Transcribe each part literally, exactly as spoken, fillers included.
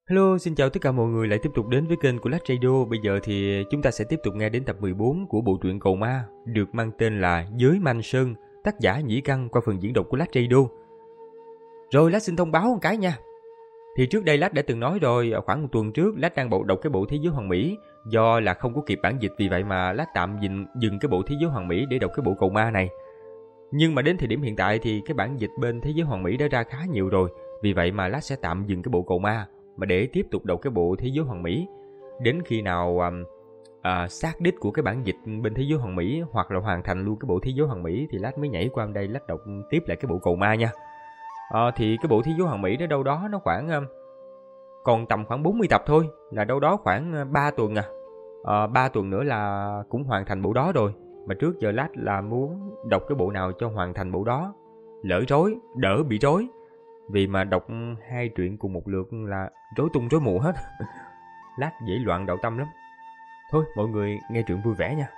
Hello, xin chào tất cả mọi người lại tiếp tục đến với kênh của Lách Radio. Bây giờ thì chúng ta sẽ tiếp tục nghe đến tập mười bốn của bộ truyện Cầu Ma được mang tên là Giới Manh Sơn, tác giả Nhĩ Căn qua phần diễn đọc của Lách Radio. Rồi Lách xin thông báo một cái nha. Thì trước đây Lách đã từng nói rồi, khoảng một tuần trước Lách đang bộ đọc cái bộ Thế Giới Hoàn Mỹ. Do là không có kịp bản dịch, vì vậy mà Lách tạm dừng, dừng cái bộ Thế Giới Hoàn Mỹ để đọc cái bộ Cầu Ma này. Nhưng mà đến thời điểm hiện tại thì cái bản dịch bên Thế Giới Hoàn Mỹ đã ra khá nhiều rồi. Vì vậy mà Lách sẽ tạm dừng cái bộ Cầu Ma mà để tiếp tục đọc cái bộ Thế Giới Hoàn Mỹ. Đến khi nào à, à, xác đích của cái bản dịch bên Thế Giới Hoàn Mỹ hoặc là hoàn thành luôn cái bộ Thế Giới Hoàn Mỹ thì Lách mới nhảy qua đây Lách đọc tiếp lại cái bộ Cầu Ma nha. à, Thì cái bộ Thế Giới Hoàn Mỹ đó đâu đó nó khoảng à, còn tầm khoảng bốn mươi tập thôi, là đâu đó khoảng ba tuần à. à ba tuần nữa là cũng hoàn thành bộ đó rồi. Mà trước giờ Lách là muốn đọc cái bộ nào cho hoàn thành bộ đó, lỡ rối, đỡ bị rối. Vì mà đọc hai truyện cùng một lượt là rối tung rối mù hết. Lát dễ loạn đạo tâm lắm. Thôi mọi người nghe truyện vui vẻ nha.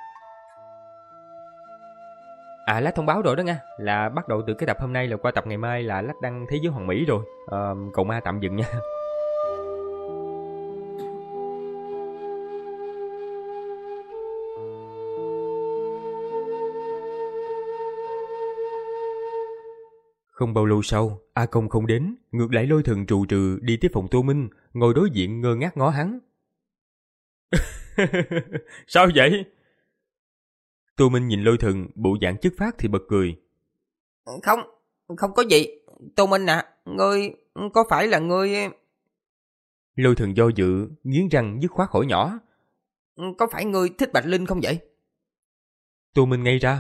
À Lát thông báo rồi đó nha, là bắt đầu từ cái tập hôm nay là qua tập ngày mai là Lát đăng Thế Giới Hoàn Mỹ rồi. à, Cầu Ma tạm dừng nha. Không bao lâu sau, A Công không đến, ngược lại Lôi Thần trù trừ đi tới phòng Tô Minh, ngồi đối diện ngơ ngác ngó hắn. Sao vậy? Tô Minh nhìn Lôi Thần, bộ dạng chất phác thì bật cười. Không, không có gì. Tô Minh à, ngươi, có phải là ngươi... Lôi Thần do dự, nghiến răng dứt khoát hỏi nhỏ. Có phải ngươi thích Bạch Linh không vậy? Tô Minh ngây ra.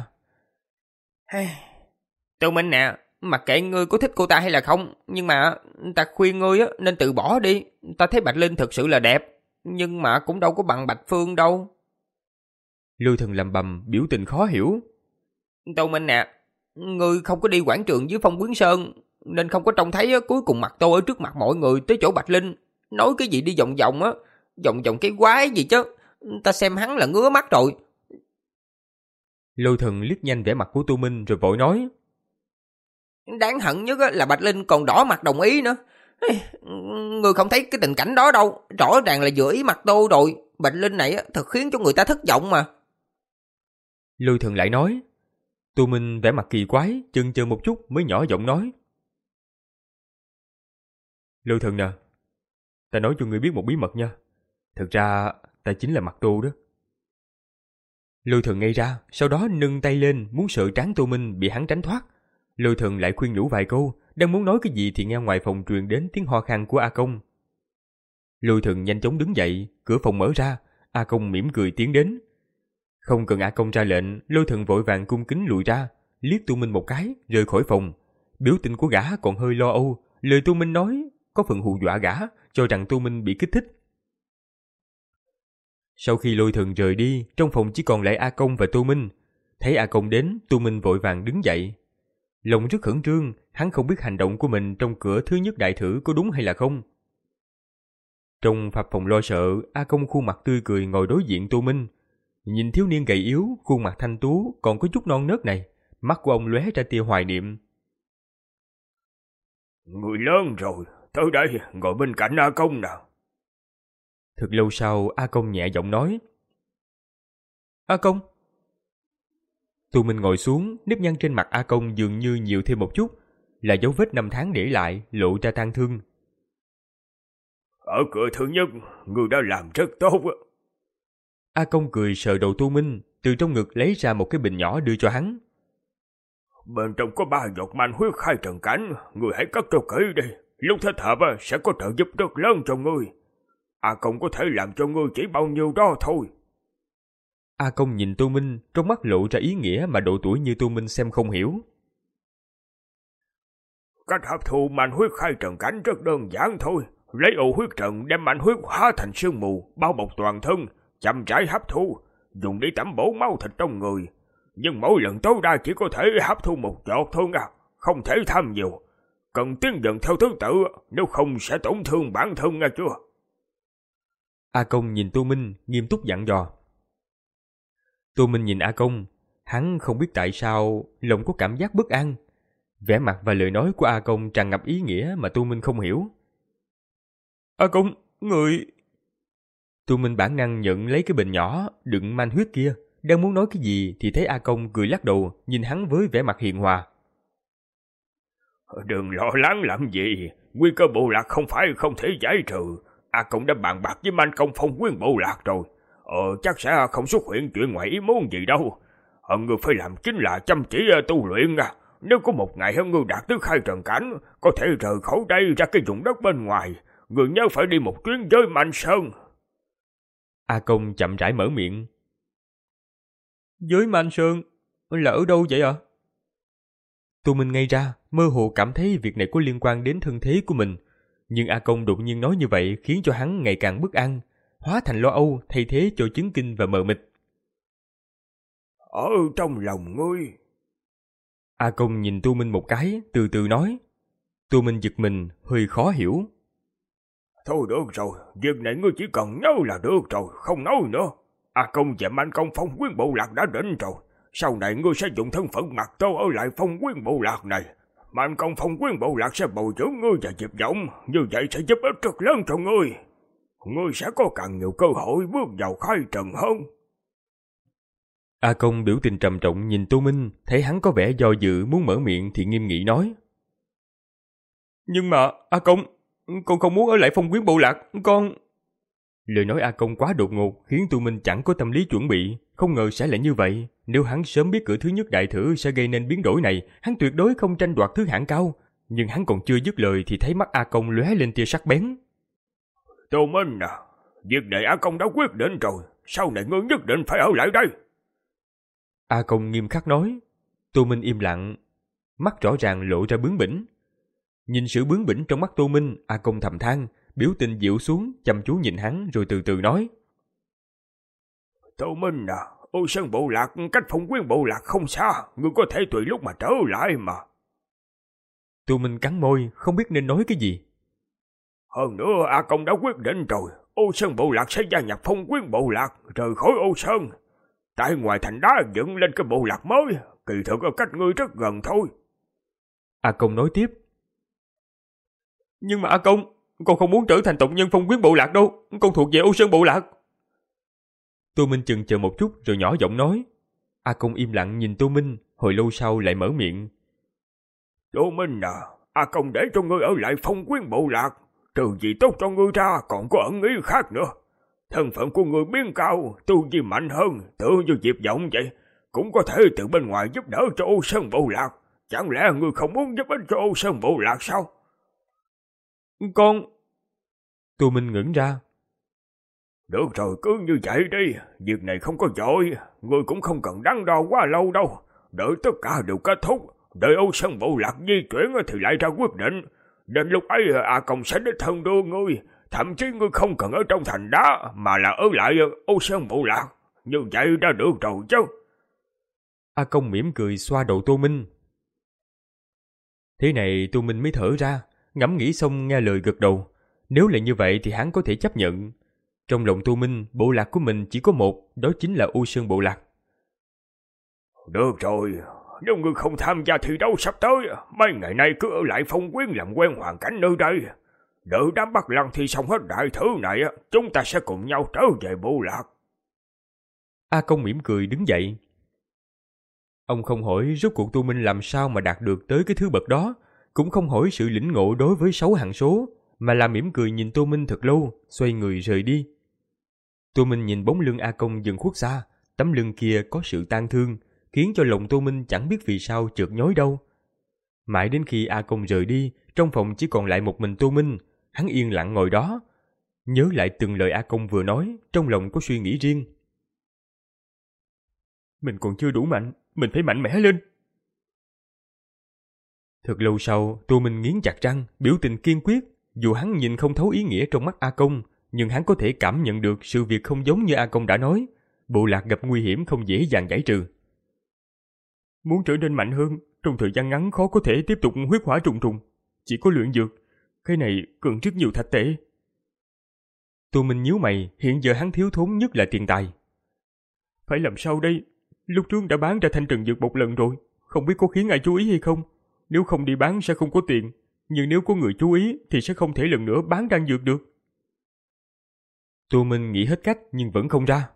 Tô Minh nè, mặc kệ ngươi có thích cô ta hay là không, nhưng mà ta khuyên ngươi á nên từ bỏ đi. Ta thấy Bạch Linh thực sự là đẹp, nhưng mà cũng đâu có bằng Bạch Phương đâu. Lôi Thần lầm bầm, biểu tình khó hiểu. Tô Minh nè, ngươi không có đi quảng trường dưới Phong Quyến Sơn, nên không có trông thấy á, cuối cùng mặt tôi ở trước mặt mọi người tới chỗ Bạch Linh. Nói cái gì đi vòng vòng á, vòng vòng cái quái gì chứ. Ta xem hắn là ngứa mắt rồi. Lôi Thần liếc nhanh vẻ mặt của Tô Minh rồi vội nói. Đáng hận nhất là Bạch Linh còn đỏ mặt đồng ý nữa. Người không thấy cái tình cảnh đó đâu, rõ ràng là vừa ý mặt tôi rồi. Bạch Linh này thật khiến cho người ta thất vọng mà. Lôi Thần lại nói. Tô Minh vẻ mặt kỳ quái, chần chờ một chút mới nhỏ giọng nói. Lôi Thần nè, ta nói cho ngươi biết một bí mật nha. Thực ra ta chính là Mặt Tô đó. Lôi Thần ngây ra, sau đó nâng tay lên muốn sợ trán Tô Minh bị hắn tránh thoát. Lôi Thần lại khuyên nhủ vài câu, đang muốn nói cái gì thì nghe ngoài phòng truyền đến tiếng ho khan của A Công. Lôi Thần nhanh chóng đứng dậy, cửa phòng mở ra, A Công mỉm cười tiến đến. Không cần A Công ra lệnh, Lôi Thần vội vàng cung kính lùi ra, liếc Tô Minh một cái, rời khỏi phòng. Biểu tình của gã còn hơi lo âu, lời Tô Minh nói có phần hù dọa gã, cho rằng Tô Minh bị kích thích. Sau khi Lôi Thần rời đi, trong phòng chỉ còn lại A Công và Tô Minh. Thấy A Công đến, Tô Minh vội vàng đứng dậy. Lòng rất khẩn trương, hắn không biết hành động của mình trong cửa thứ nhất đại thử có đúng hay là không. Trong phập phòng lo sợ, A Công khuôn mặt tươi cười ngồi đối diện Tô Minh. Nhìn thiếu niên gầy yếu, khuôn mặt thanh tú còn có chút non nớt này, mắt của ông lóe ra tia hoài niệm. Người lớn rồi, tới đây ngồi bên cạnh A Công nào. Thật lâu sau, A Công nhẹ giọng nói. A Công. Tô Minh ngồi xuống, nếp nhăn trên mặt A Công dường như nhiều thêm một chút, là dấu vết năm tháng để lại, lộ ra tang thương. Ở cửa thứ nhất, người đã làm rất tốt. A Công cười sờ đầu Tô Minh, từ trong ngực lấy ra một cái bình nhỏ đưa cho hắn. Bên trong có ba giọt manh huyết khai trần cảnh, người hãy cất cho kỹ đi. Lúc thích hợp sẽ có trợ giúp rất lớn cho ngươi. A Công có thể làm cho ngươi chỉ bao nhiêu đó thôi. A Công nhìn Tô Minh, trong mắt lộ ra ý nghĩa mà độ tuổi như Tô Minh xem không hiểu. Cách hấp thu manh huyết khai trần cảnh rất đơn giản thôi. Lấy ụ huyết trận đem manh huyết hóa thành sương mù, bao bọc toàn thân, chậm rãi hấp thu, dùng để tẩm bổ máu thịt trong người. Nhưng mỗi lần tối đa chỉ có thể hấp thu một giọt thôi à, không thể tham nhiều. Cần tiến dần theo thứ tự, nếu không sẽ tổn thương bản thân nghe chưa? A Công nhìn Tô Minh, nghiêm túc dặn dò. Tô Minh nhìn A Công, hắn không biết tại sao lòng có cảm giác bất an. Vẻ mặt và lời nói của A Công tràn ngập ý nghĩa mà Tô Minh không hiểu. A Công, người... Tô Minh bản năng nhận lấy cái bình nhỏ đựng manh huyết kia, đang muốn nói cái gì thì thấy A Công cười lắc đầu, nhìn hắn với vẻ mặt hiền hòa. Đừng lo lắng làm gì, nguy cơ bộ lạc không phải không thể giải trừ. A Công đã bàn bạc với Man Công phong quyến bộ lạc rồi. Ờ, chắc sẽ không xuất hiện chuyện ngoài ý muốn gì đâu. Ờ, ngươi phải làm chính là chăm chỉ tu luyện à. Nếu có một ngày ngươi đạt tới khai trần cảnh, có thể rời khỏi đây ra cái vùng đất bên ngoài, ngươi nhớ phải đi một chuyến với Man Sơn. A Công chậm rãi mở miệng. Giới Man Sơn là ở đâu vậy ạ? À? Tô Minh ngây ra, mơ hồ cảm thấy việc này có liên quan đến thân thế của mình. Nhưng A Công đột nhiên nói như vậy khiến cho hắn ngày càng bất an, hóa thành lo âu thay thế cho chấn kinh và mờ mịt. Ở trong lòng ngươi. A Công nhìn Tô Minh một cái, từ từ nói. Tô Minh giật mình, hơi khó hiểu. Thôi được rồi, việc này ngươi chỉ cần nhớ là được rồi, không nói nữa. A Công và Man Công phong quyến bộ lạc đã định rồi. Sau này ngươi sẽ dùng thân phận mặt tô ở lại phong quyến bộ lạc này. Man Công phong quyến bộ lạc sẽ bồi dưỡng ngươi và Diệp Vọng, như vậy sẽ giúp ích rất lớn cho ngươi. Ngươi sẽ có càng nhiều cơ hội bước vào khai trần hơn. A Công biểu tình trầm trọng nhìn Tô Minh, thấy hắn có vẻ do dự muốn mở miệng thì nghiêm nghị nói. Nhưng mà, A Công, con không muốn ở lại phong quyến bộ lạc, con... Lời nói A Công quá đột ngột khiến Tô Minh chẳng có tâm lý chuẩn bị, không ngờ sẽ là như vậy. Nếu hắn sớm biết cửa thứ nhất đại thử sẽ gây nên biến đổi này, hắn tuyệt đối không tranh đoạt thứ hạng cao. Nhưng hắn còn chưa dứt lời thì thấy mắt A Công lóe lên tia sắc bén. Tô Minh à, việc này A Công đã quyết định rồi, sau này ngươi nhất định phải ở lại đây. A Công nghiêm khắc nói. Tô Minh im lặng, mắt rõ ràng lộ ra bướng bỉnh. Nhìn sự bướng bỉnh trong mắt Tô Minh, A Công thầm than, biểu tình dịu xuống, chăm chú nhìn hắn rồi từ từ nói. Tô Minh à, Ô Sơn bộ lạc cách phong quyến bộ lạc không xa, ngươi có thể tùy lúc mà trở lại mà. Tô Minh cắn môi, không biết nên nói cái gì. Hơn nữa A Công đã quyết định rồi, Ô Sơn bộ lạc sẽ gia nhập phong quyến bộ lạc, rời khỏi Ô Sơn. Tại ngoài thành đá dựng lên cái bộ lạc mới, kỳ thực ở cách ngươi rất gần thôi. A Công nói tiếp. Nhưng mà A Công, con không muốn trở thành tộc nhân phong quyến bộ lạc đâu, con thuộc về Ô Sơn bộ lạc. Tô Minh chần chờ một chút rồi nhỏ giọng nói. A Công im lặng nhìn Tô Minh, hồi lâu sau lại mở miệng. Tô Minh à, A Công để cho ngươi ở lại phong quyến bộ lạc, trừ gì tốt cho ngươi ra còn có ẩn ý khác nữa. Thân phận của người biến cao, tu vi mạnh hơn, tự như Diệp Vọng vậy, cũng có thể từ bên ngoài giúp đỡ cho Ô Sơn bộ lạc. Chẳng lẽ ngươi không muốn giúp ích cho Ô Sơn bộ lạc sao? Con... Tô Minh ngẩn ra. Được rồi, cứ như vậy đi, việc này không có vội, ngươi cũng không cần đắn đo quá lâu đâu. Đợi tất cả đều kết thúc, đợi Ô Sơn bộ lạc di chuyển thì lại ra quyết định. Đến lúc ấy A Công sẽ đích thân đưa ngươi, thậm chí ngươi không cần ở trong thành đá mà là ở lại Ô Sơn bộ lạc. Như vậy đã được rồi chứ. A Công mỉm cười xoa đầu Tô Minh. Thế này Tô Minh mới thở ra, ngẫm nghĩ xong nghe lời gật đầu. Nếu là như vậy thì hắn có thể chấp nhận. Trong lòng Tô Minh, bộ lạc của mình chỉ có một, đó chính là Ô Sơn bộ lạc. Được rồi, nếu ngươi không tham gia thi đấu sắp tới, mấy ngày nay cứ ở lại phong quyến làm quen hoàn cảnh nơi đây. Đợi đám Bắc Lăng thi xong hết đại thứ này, chúng ta sẽ cùng nhau trở về bộ lạc. A Công mỉm cười đứng dậy. Ông không hỏi rốt cuộc Tô Minh làm sao mà đạt được tới cái thứ bậc đó, cũng không hỏi sự lĩnh ngộ đối với sáu hạng số, mà là mỉm cười nhìn Tô Minh thật lâu, xoay người rời đi. Tô Minh nhìn bóng lưng A Công dần khuất xa, tấm lưng kia có sự tang thương, khiến cho lòng Tô Minh chẳng biết vì sao chợt nhói đau. Mãi đến khi A Công rời đi, trong phòng chỉ còn lại một mình Tô Minh, hắn yên lặng ngồi đó, nhớ lại từng lời A Công vừa nói, trong lòng có suy nghĩ riêng. Mình còn chưa đủ mạnh, mình phải mạnh mẽ lên. Thật lâu sau, Tô Minh nghiến chặt răng, biểu tình kiên quyết. Dù hắn nhìn không thấu ý nghĩa trong mắt A Công, nhưng hắn có thể cảm nhận được sự việc không giống như A Công đã nói. Bộ lạc gặp nguy hiểm không dễ dàng giải trừ. Muốn trở nên mạnh hơn, trong thời gian ngắn khó có thể tiếp tục huyết hỏa trùng trùng. Chỉ có luyện dược, cái này cần rất nhiều thạch tệ. Tô Minh nhíu mày, hiện giờ hắn thiếu thốn nhất là tiền tài. Phải làm sao đây? Lúc trước đã bán ra thanh trần dược một lần rồi, không biết có khiến ai chú ý hay không. Nếu không đi bán sẽ không có tiền, nhưng nếu có người chú ý thì sẽ không thể lần nữa bán đan dược được. Tô Minh nghĩ hết cách nhưng vẫn không ra.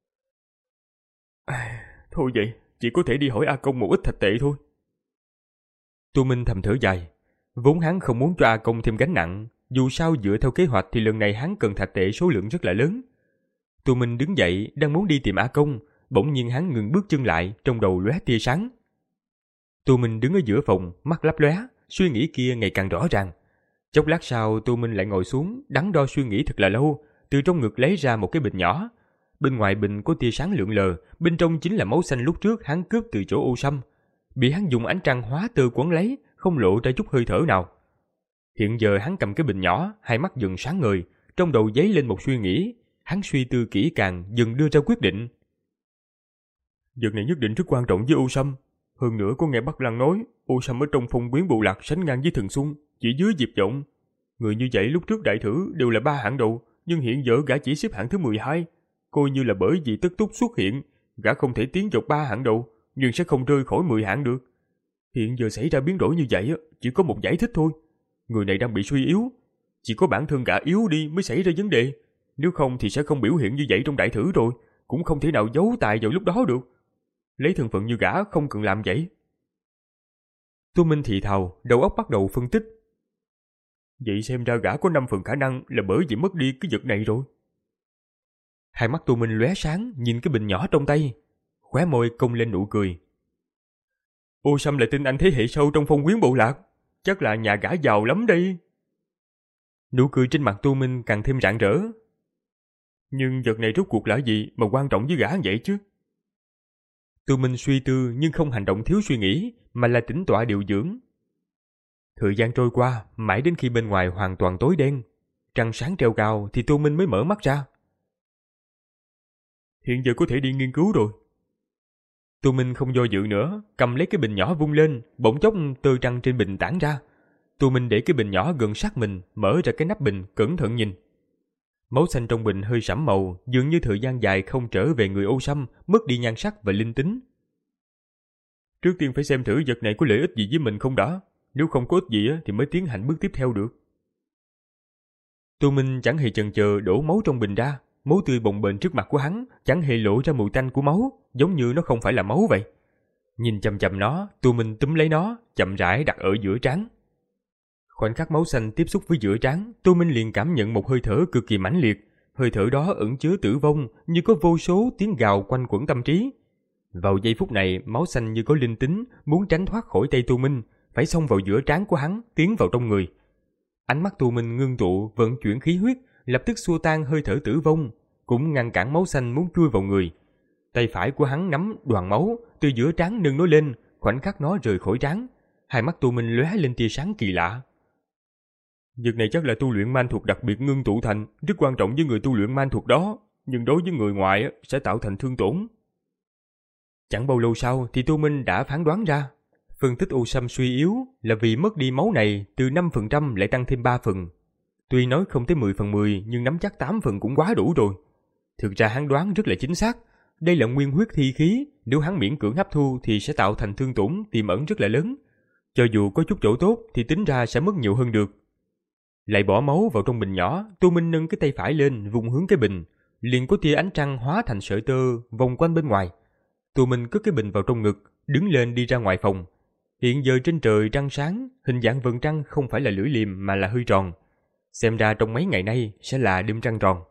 À, thôi vậy, chỉ có thể đi hỏi A Công một ít thạch tệ thôi. Tô Minh thầm thở dài. Vốn hắn không muốn cho A Công thêm gánh nặng, dù sao dựa theo kế hoạch thì lần này hắn cần thạch tệ số lượng rất là lớn. Tô Minh đứng dậy đang muốn đi tìm A Công, bỗng nhiên hắn ngừng bước chân lại, trong đầu lóe tia sáng. Tô Minh đứng ở giữa phòng, mắt lấp lóe, suy nghĩ kia ngày càng rõ ràng. Chốc lát sau, Tô Minh lại ngồi xuống, đắn đo suy nghĩ thật là lâu, từ trong ngực lấy ra một cái bình nhỏ. Bên ngoài bình có tia sáng lượn lờ, bên trong chính là máu xanh lúc trước hắn cướp từ chỗ Ô Sâm, bị hắn dùng ánh trăng hóa tơ quấn lấy, không lộ ra chút hơi thở nào. Hiện giờ hắn cầm cái bình nhỏ, hai mắt dần sáng ngời, trong đầu dấy lên một suy nghĩ, hắn suy tư kỹ càng, dần đưa ra quyết định. Việc này nhất định rất quan trọng với Ô Sâm. Hơn nữa có nghe Bắc Lăng nói, Ô Sâm ở trong phong quyến bộ lạc sánh ngang với Thần Xuân, chỉ dưới Diệp Vọng. Người như vậy lúc trước đại thử đều là ba hạng đầu, nhưng hiện giờ gã chỉ xếp hạng thứ mười hai. Coi như là bởi vì Tất Túc xuất hiện, gã không thể tiến vào ba hạng đầu, nhưng sẽ không rơi khỏi mười hạng được. Hiện giờ xảy ra biến đổi như vậy, chỉ có một giải thích thôi. Người này đang bị suy yếu. Chỉ có bản thân gã yếu đi mới xảy ra vấn đề. Nếu không thì sẽ không biểu hiện như vậy trong đại thử rồi, cũng không thể nào giấu tài vào lúc đó được. Lấy thân phận như gã không cần làm vậy. Tô Minh thì thào, đầu óc bắt đầu phân tích. Vậy xem ra gã có năm phần khả năng là bởi vì mất đi cái vật này rồi. Hai mắt Tô Minh lóe sáng, nhìn cái bình nhỏ trong tay, khóe môi cong lên nụ cười. Ô Sâm là tin anh thế hệ sâu trong phong quyến bộ lạc, chắc là nhà gã giàu lắm đây. Nụ cười trên mặt Tô Minh càng thêm rạng rỡ. Nhưng vật này rốt cuộc là gì mà quan trọng với gã vậy chứ? Tô Minh suy tư nhưng không hành động thiếu suy nghĩ, mà là tĩnh tọa điều dưỡng. Thời gian trôi qua, mãi đến khi bên ngoài hoàn toàn tối đen, trăng sáng treo cao thì Tô Minh mới mở mắt ra. Hiện giờ có thể đi nghiên cứu rồi. Tô Minh không do dự nữa, cầm lấy cái bình nhỏ vung lên, bỗng chốc tơ trăng trên bình tản ra. Tô Minh để cái bình nhỏ gần sát mình, mở ra cái nắp bình, cẩn thận nhìn. Máu xanh trong bình hơi sẫm màu, dường như thời gian dài không trở về người Ô Sâm, mất đi nhan sắc và linh tính. Trước tiên phải xem thử vật này có lợi ích gì với mình không đã, nếu không có ích gì thì mới tiến hành bước tiếp theo được. Tô Minh chẳng hề chần chờ đổ máu trong bình ra, máu tươi bồng bềnh trước mặt của hắn, chẳng hề lộ ra mùi tanh của máu, giống như nó không phải là máu vậy. Nhìn chằm chằm nó, Tô Minh túm lấy nó, chậm rãi đặt ở giữa trán. Khoảnh khắc máu xanh tiếp xúc với giữa trán, Tô Minh liền cảm nhận một hơi thở cực kỳ mãnh liệt. Hơi thở đó ẩn chứa tử vong, như có vô số tiếng gào quanh quẩn tâm trí. Vào giây phút này, máu xanh như có linh tính, muốn tránh thoát khỏi tay Tô Minh, phải xông vào giữa trán của hắn, tiến vào trong người. Ánh mắt Tô Minh ngưng tụ, vận chuyển khí huyết, lập tức xua tan hơi thở tử vong, cũng ngăn cản máu xanh muốn chui vào người. Tay phải của hắn nắm đoàn máu, từ giữa trán nâng nó lên, khoảnh khắc nó rời khỏi trán. Hai mắt Tô Minh lóe lên tia sáng kỳ lạ. Việc này chắc là tu luyện man thuật đặc biệt ngưng tụ thành, rất quan trọng với người tu luyện man thuật đó, nhưng đối với người ngoài sẽ tạo thành thương tổn. Chẳng bao lâu sau thì Tô Minh đã phán đoán ra, phân tích Ô Sâm suy yếu là vì mất đi máu này từ năm phần trăm lại tăng thêm ba phần. Tuy nói không tới mười phần mười nhưng nắm chắc tám phần cũng quá đủ rồi. Thực ra hắn đoán rất là chính xác, đây là nguyên huyết thi khí, nếu hắn miễn cưỡng hấp thu thì sẽ tạo thành thương tổn tiềm ẩn rất là lớn. Cho dù có chút chỗ tốt thì tính ra sẽ mất nhiều hơn được. Lại bỏ máu vào trong bình nhỏ, Tô Minh nâng cái tay phải lên vùng hướng cái bình, liền có tia ánh trăng hóa thành sợi tơ vòng quanh bên ngoài. Tô Minh cất cái bình vào trong ngực, đứng lên đi ra ngoài phòng. Hiện giờ trên trời trăng sáng, hình dạng vầng trăng không phải là lưỡi liềm mà là hơi tròn. Xem ra trong mấy ngày nay sẽ là đêm trăng tròn.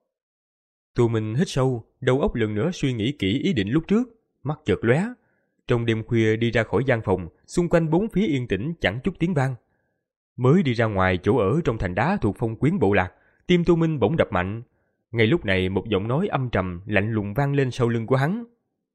Tô Minh hít sâu, đầu óc lần nữa suy nghĩ kỹ ý định lúc trước, mắt chợt lóe. Trong đêm khuya đi ra khỏi gian phòng, xung quanh bốn phía yên tĩnh chẳng chút tiếng vang. Mới đi ra ngoài chỗ ở trong thành đá thuộc phong quyến bộ lạc, tim Tô Minh bỗng đập mạnh. Ngay lúc này một giọng nói âm trầm lạnh lùng vang lên sau lưng của hắn.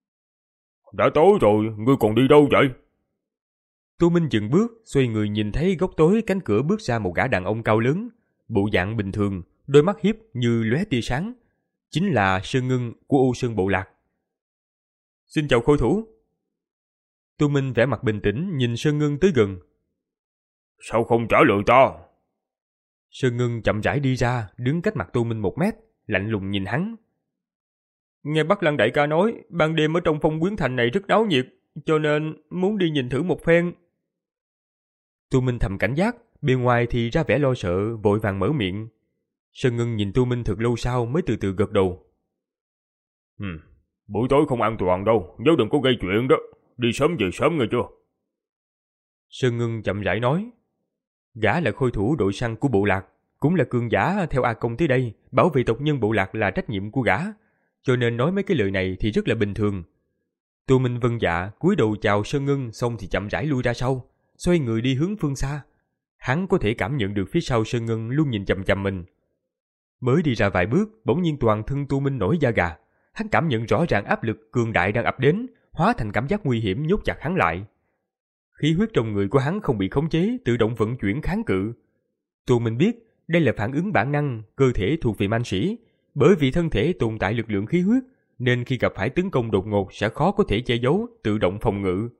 Đã tối rồi, ngươi còn đi đâu vậy? Tô Minh dừng bước, xoay người nhìn thấy góc tối cánh cửa bước ra một gã đàn ông cao lớn, bộ dạng bình thường, đôi mắt hiếp như lóe tia sáng. Chính là Sơn Ngưng của Ô Sơn bộ lạc. Xin chào khôi thủ. Tô Minh vẻ mặt bình tĩnh nhìn Sơn Ngưng tới gần. Sao không trả lời ta? Sơn Ngưng chậm rãi đi ra, đứng cách mặt Tô Minh một mét, lạnh lùng nhìn hắn. Nghe Bắc Lăng đại ca nói, ban đêm ở trong phong quyến thành này rất náo nhiệt, cho nên muốn đi nhìn thử một phen. Tô Minh thầm cảnh giác, bên ngoài thì ra vẻ lo sợ, vội vàng mở miệng. Sơn Ngân nhìn Tô Minh thật lâu sau mới từ từ gật đầu. Ừ, buổi tối không an toàn đâu, nhớ đừng có gây chuyện đó, đi sớm về sớm nghe chưa? Sơn Ngân chậm rãi nói. Gã là khôi thủ đội săn của bộ lạc, cũng là cường giả theo A Công tới đây, bảo vệ tộc nhân bộ lạc là trách nhiệm của gã, cho nên nói mấy cái lời này thì rất là bình thường. Tô Minh vâng dạ, cúi đầu chào Sơn Ngân xong thì chậm rãi lui ra sau, xoay người đi hướng phương xa. Hắn có thể cảm nhận được phía sau Sơn Ngân luôn nhìn chằm chằm mình. Mới đi ra vài bước, bỗng nhiên toàn thân Tô Minh nổi da gà. Hắn cảm nhận rõ ràng áp lực cường đại đang ập đến, hóa thành cảm giác nguy hiểm nhốt chặt hắn lại. Khí huyết trong người của hắn không bị khống chế, tự động vận chuyển kháng cự. Tô Minh biết đây là phản ứng bản năng, cơ thể thuộc về man sĩ, bởi vì thân thể tồn tại lực lượng khí huyết, nên khi gặp phải tấn công đột ngột sẽ khó có thể che giấu, tự động phòng ngự.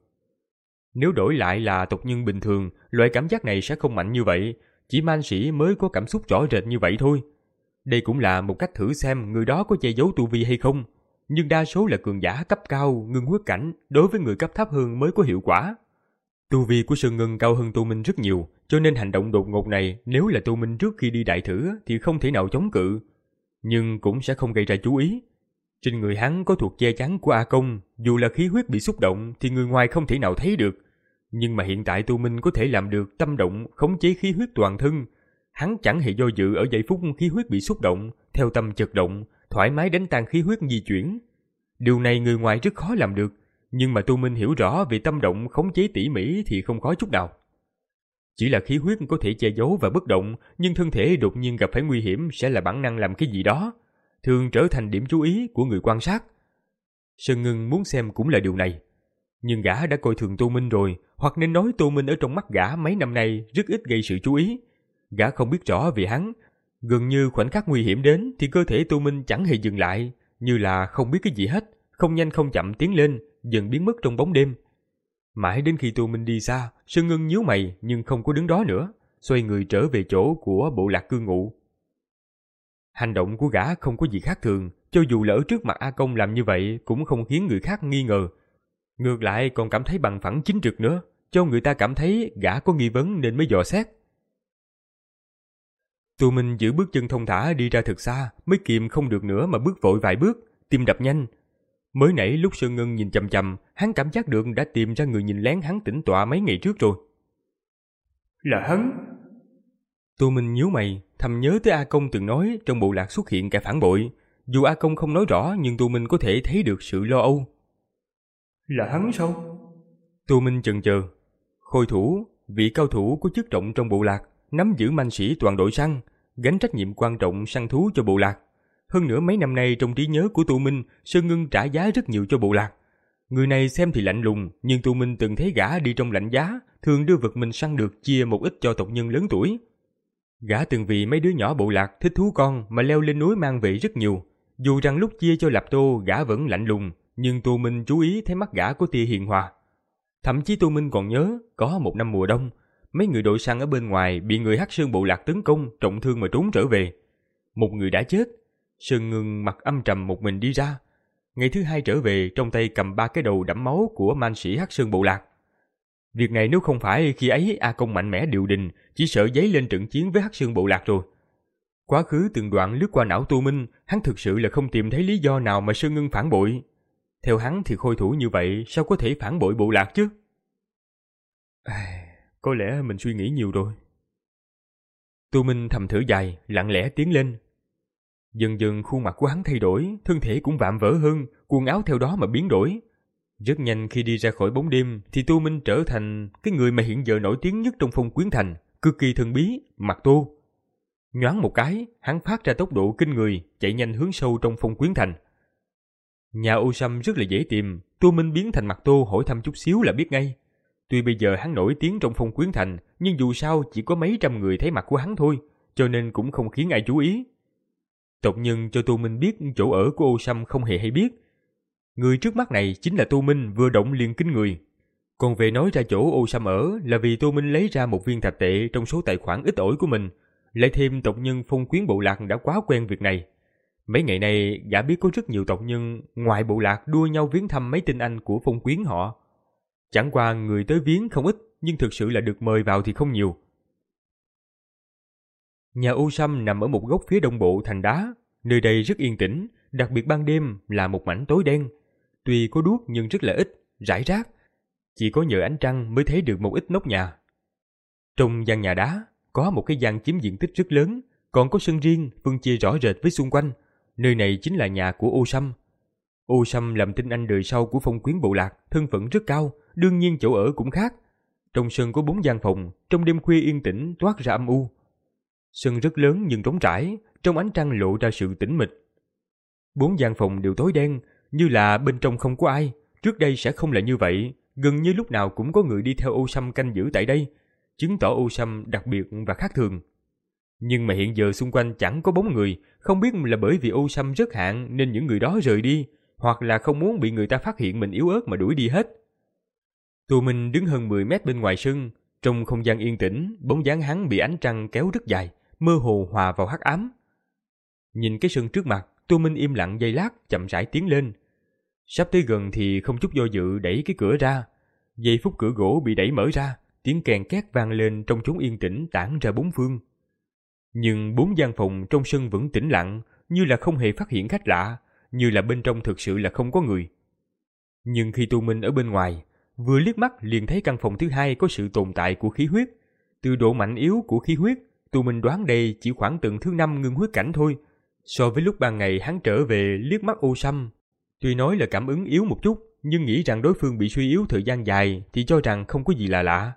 Nếu đổi lại là tộc nhân bình thường, loại cảm giác này sẽ không mạnh như vậy, chỉ man sĩ mới có cảm xúc rõ rệt như vậy thôi. Đây cũng là một cách thử xem người đó có che giấu tu vi hay không, nhưng đa số là cường giả cấp cao, ngưng huyết cảnh, đối với người cấp thấp hơn mới có hiệu quả. Tu vi của Sơn Ngân cao hơn Tô Minh rất nhiều, cho nên hành động đột ngột này nếu là Tô Minh trước khi đi đại thử thì không thể nào chống cự, nhưng cũng sẽ không gây ra chú ý. Trên người hắn có thuộc che chắn của A Công, dù là khí huyết bị xúc động thì người ngoài không thể nào thấy được, nhưng mà hiện tại Tô Minh có thể làm được tâm động khống chế khí huyết toàn thân. Hắn chẳng hề do dự ở giây phút khí huyết bị xúc động, theo tâm chật động, thoải mái đánh tan khí huyết di chuyển. Điều này người ngoài rất khó làm được, nhưng mà Tô Minh hiểu rõ về tâm động khống chế tỉ mỉ thì không khó chút nào. Chỉ là khí huyết có thể che giấu và bất động, nhưng thân thể đột nhiên gặp phải nguy hiểm sẽ là bản năng làm cái gì đó, thường trở thành điểm chú ý của người quan sát. Sơn Ngân muốn xem cũng là điều này. Nhưng gã đã coi thường Tô Minh rồi, hoặc nên nói Tô Minh ở trong mắt gã mấy năm nay rất ít gây sự chú ý. Gã không biết rõ về hắn, gần như khoảnh khắc nguy hiểm đến thì cơ thể Tô Minh chẳng hề dừng lại, như là không biết cái gì hết, không nhanh không chậm tiến lên, dần biến mất trong bóng đêm. Mãi đến khi Tô Minh đi xa, Sơn Ngân nhíu mày nhưng không có đứng đó nữa, xoay người trở về chỗ của bộ lạc cư ngụ. Hành động của gã không có gì khác thường, cho dù là ở trước mặt A Công làm như vậy cũng không khiến người khác nghi ngờ. Ngược lại còn cảm thấy bằng phẳng chính trực nữa, cho người ta cảm thấy gã có nghi vấn nên mới dò xét. Tô Minh giữ bước chân thông thả đi ra thật xa, mới kìm không được nữa mà bước vội vài bước, tim đập nhanh. Mới nãy lúc Sơn Ngân nhìn chằm chằm, hắn cảm giác được đã tìm ra người nhìn lén hắn tĩnh tọa mấy ngày trước rồi. Là hắn? Tô Minh nhíu mày, thầm nhớ tới A Công từng nói trong bộ lạc xuất hiện kẻ phản bội. Dù A Công không nói rõ nhưng Tô Minh có thể thấy được sự lo âu. Là hắn sao? Tô Minh chần chờ. Khôi thủ, vị cao thủ có chức trọng trong bộ lạc, nắm giữ manh sĩ toàn đội săn, gánh trách nhiệm quan trọng săn thú cho bộ lạc. Hơn nữa mấy năm nay trong trí nhớ của Tô Minh, Sơn Ngân trả giá rất nhiều cho bộ lạc. Người này xem thì lạnh lùng, nhưng Tô Minh từng thấy gã đi trong lạnh giá, thường đưa vật mình săn được chia một ít cho tộc nhân lớn tuổi. Gã từng vì mấy đứa nhỏ bộ lạc thích thú con mà leo lên núi mang về rất nhiều. Dù rằng lúc chia cho Lạp Tô gã vẫn lạnh lùng, nhưng Tô Minh chú ý thấy mắt gã có tia hiền hòa. Thậm chí Tô Minh còn nhớ, có một năm mùa đông, mấy người đội săn ở bên ngoài bị người Hắc Sơn bộ lạc tấn công, trọng thương mà trốn trở về. Một người đã chết, Sơn Ngân mặt âm trầm một mình đi ra. Ngày thứ hai trở về, trong tay cầm ba cái đầu đẫm máu của man sĩ Hắc Sơn bộ lạc. Việc này nếu không phải khi ấy A Công mạnh mẽ điều đình, chỉ sợ giấy lên trận chiến với Hắc Sơn bộ lạc rồi. Quá khứ từng đoạn lướt qua não Tô Minh, hắn thực sự là không tìm thấy lý do nào mà Sơn Ngân phản bội. Theo hắn thì khôi thủ như vậy sao có thể phản bội bộ lạc chứ? À, có lẽ mình suy nghĩ nhiều rồi. Tô Minh thầm thở dài, lặng lẽ tiến lên. Dần dần khuôn mặt của hắn thay đổi, thân thể cũng vạm vỡ hơn, quần áo theo đó mà biến đổi. Rất nhanh khi đi ra khỏi bóng đêm thì Tô Minh trở thành cái người mà hiện giờ nổi tiếng nhất trong Phong Quyến Thành, cực kỳ thần bí, Mặt Tô. Nhoáng một cái, hắn phát ra tốc độ kinh người, chạy nhanh hướng sâu trong Phong Quyến Thành. Nhà Ô Sâm rất là dễ tìm, Tô Minh biến thành Mặt Tô hỏi thăm chút xíu là biết ngay. Tuy bây giờ hắn nổi tiếng trong Phong Quyến Thành, nhưng dù sao chỉ có mấy trăm người thấy mặt của hắn thôi, cho nên cũng không khiến ai chú ý. Tộc nhân cho Tô Minh biết chỗ ở của Ô Sâm không hề hay biết. Người trước mắt này chính là Tô Minh vừa động liền kinh người. Còn về nói ra chỗ Ô Sâm ở là vì Tô Minh lấy ra một viên thạch tệ trong số tài khoản ít ỏi của mình. Lại thêm tộc nhân Phong Quyến bộ lạc đã quá quen việc này. Mấy ngày nay gã biết có rất nhiều tộc nhân ngoài bộ lạc đua nhau viếng thăm mấy tinh anh của Phong Quyến họ. Chẳng qua người tới viếng không ít, nhưng thực sự là được mời vào thì không nhiều. Nhà U Sâm nằm ở một góc phía đông bộ thành đá, nơi đây rất yên tĩnh, đặc biệt ban đêm là một mảnh tối đen. Tuy có đuốc nhưng rất là ít, rải rác, chỉ có nhờ ánh trăng mới thấy được một ít nóc nhà. Trong gian nhà đá có một cái gian chiếm diện tích rất lớn, còn có sân riêng phân chia rõ rệt với xung quanh. Nơi này chính là nhà của U Sâm. U Sâm làm tinh anh đời sau của phong quyến bộ lạc, thân phận rất cao, đương nhiên chỗ ở cũng khác. Trong sân có bốn gian phòng, trong đêm khuya yên tĩnh toát ra âm u. Sân rất lớn nhưng trống trải, trong ánh trăng lộ ra sự tĩnh mịch. Bốn gian phòng đều tối đen, như là bên trong không có ai. Trước đây sẽ không là như vậy, gần như lúc nào cũng có người đi theo U Sâm canh giữ tại đây, chứng tỏ U Sâm đặc biệt và khác thường. Nhưng mà hiện giờ xung quanh chẳng có bóng người, không biết là bởi vì U Sâm rất hạn nên những người đó rời đi, hoặc là không muốn bị người ta phát hiện mình yếu ớt mà đuổi đi hết. Tô Minh đứng hơn mười mét bên ngoài sân, trong không gian yên tĩnh, bóng dáng hắn bị ánh trăng kéo rất dài, mơ hồ hòa vào hắc ám. Nhìn cái sân trước mặt, Tô Minh im lặng giây lát, chậm rãi tiến lên. Sắp tới gần thì không chút do dự đẩy cái cửa ra. Giây phút cửa gỗ bị đẩy mở ra, tiếng kèn két vang lên trong chốn yên tĩnh tản ra bốn phương. Nhưng bốn gian phòng trong sân vẫn tĩnh lặng, như là không hề phát hiện khách lạ, như là bên trong thực sự là không có người. Nhưng khi Tô Minh ở bên ngoài, vừa liếc mắt liền thấy căn phòng thứ hai có sự tồn tại của khí huyết. Từ độ mạnh yếu của khí huyết, Tô Minh đoán đây chỉ khoảng tầng thứ năm ngưng huyết cảnh thôi. So với lúc ban ngày hắn trở về liếc mắt U Sâm, tuy nói là cảm ứng yếu một chút, nhưng nghĩ rằng đối phương bị suy yếu thời gian dài thì cho rằng không có gì là lạ.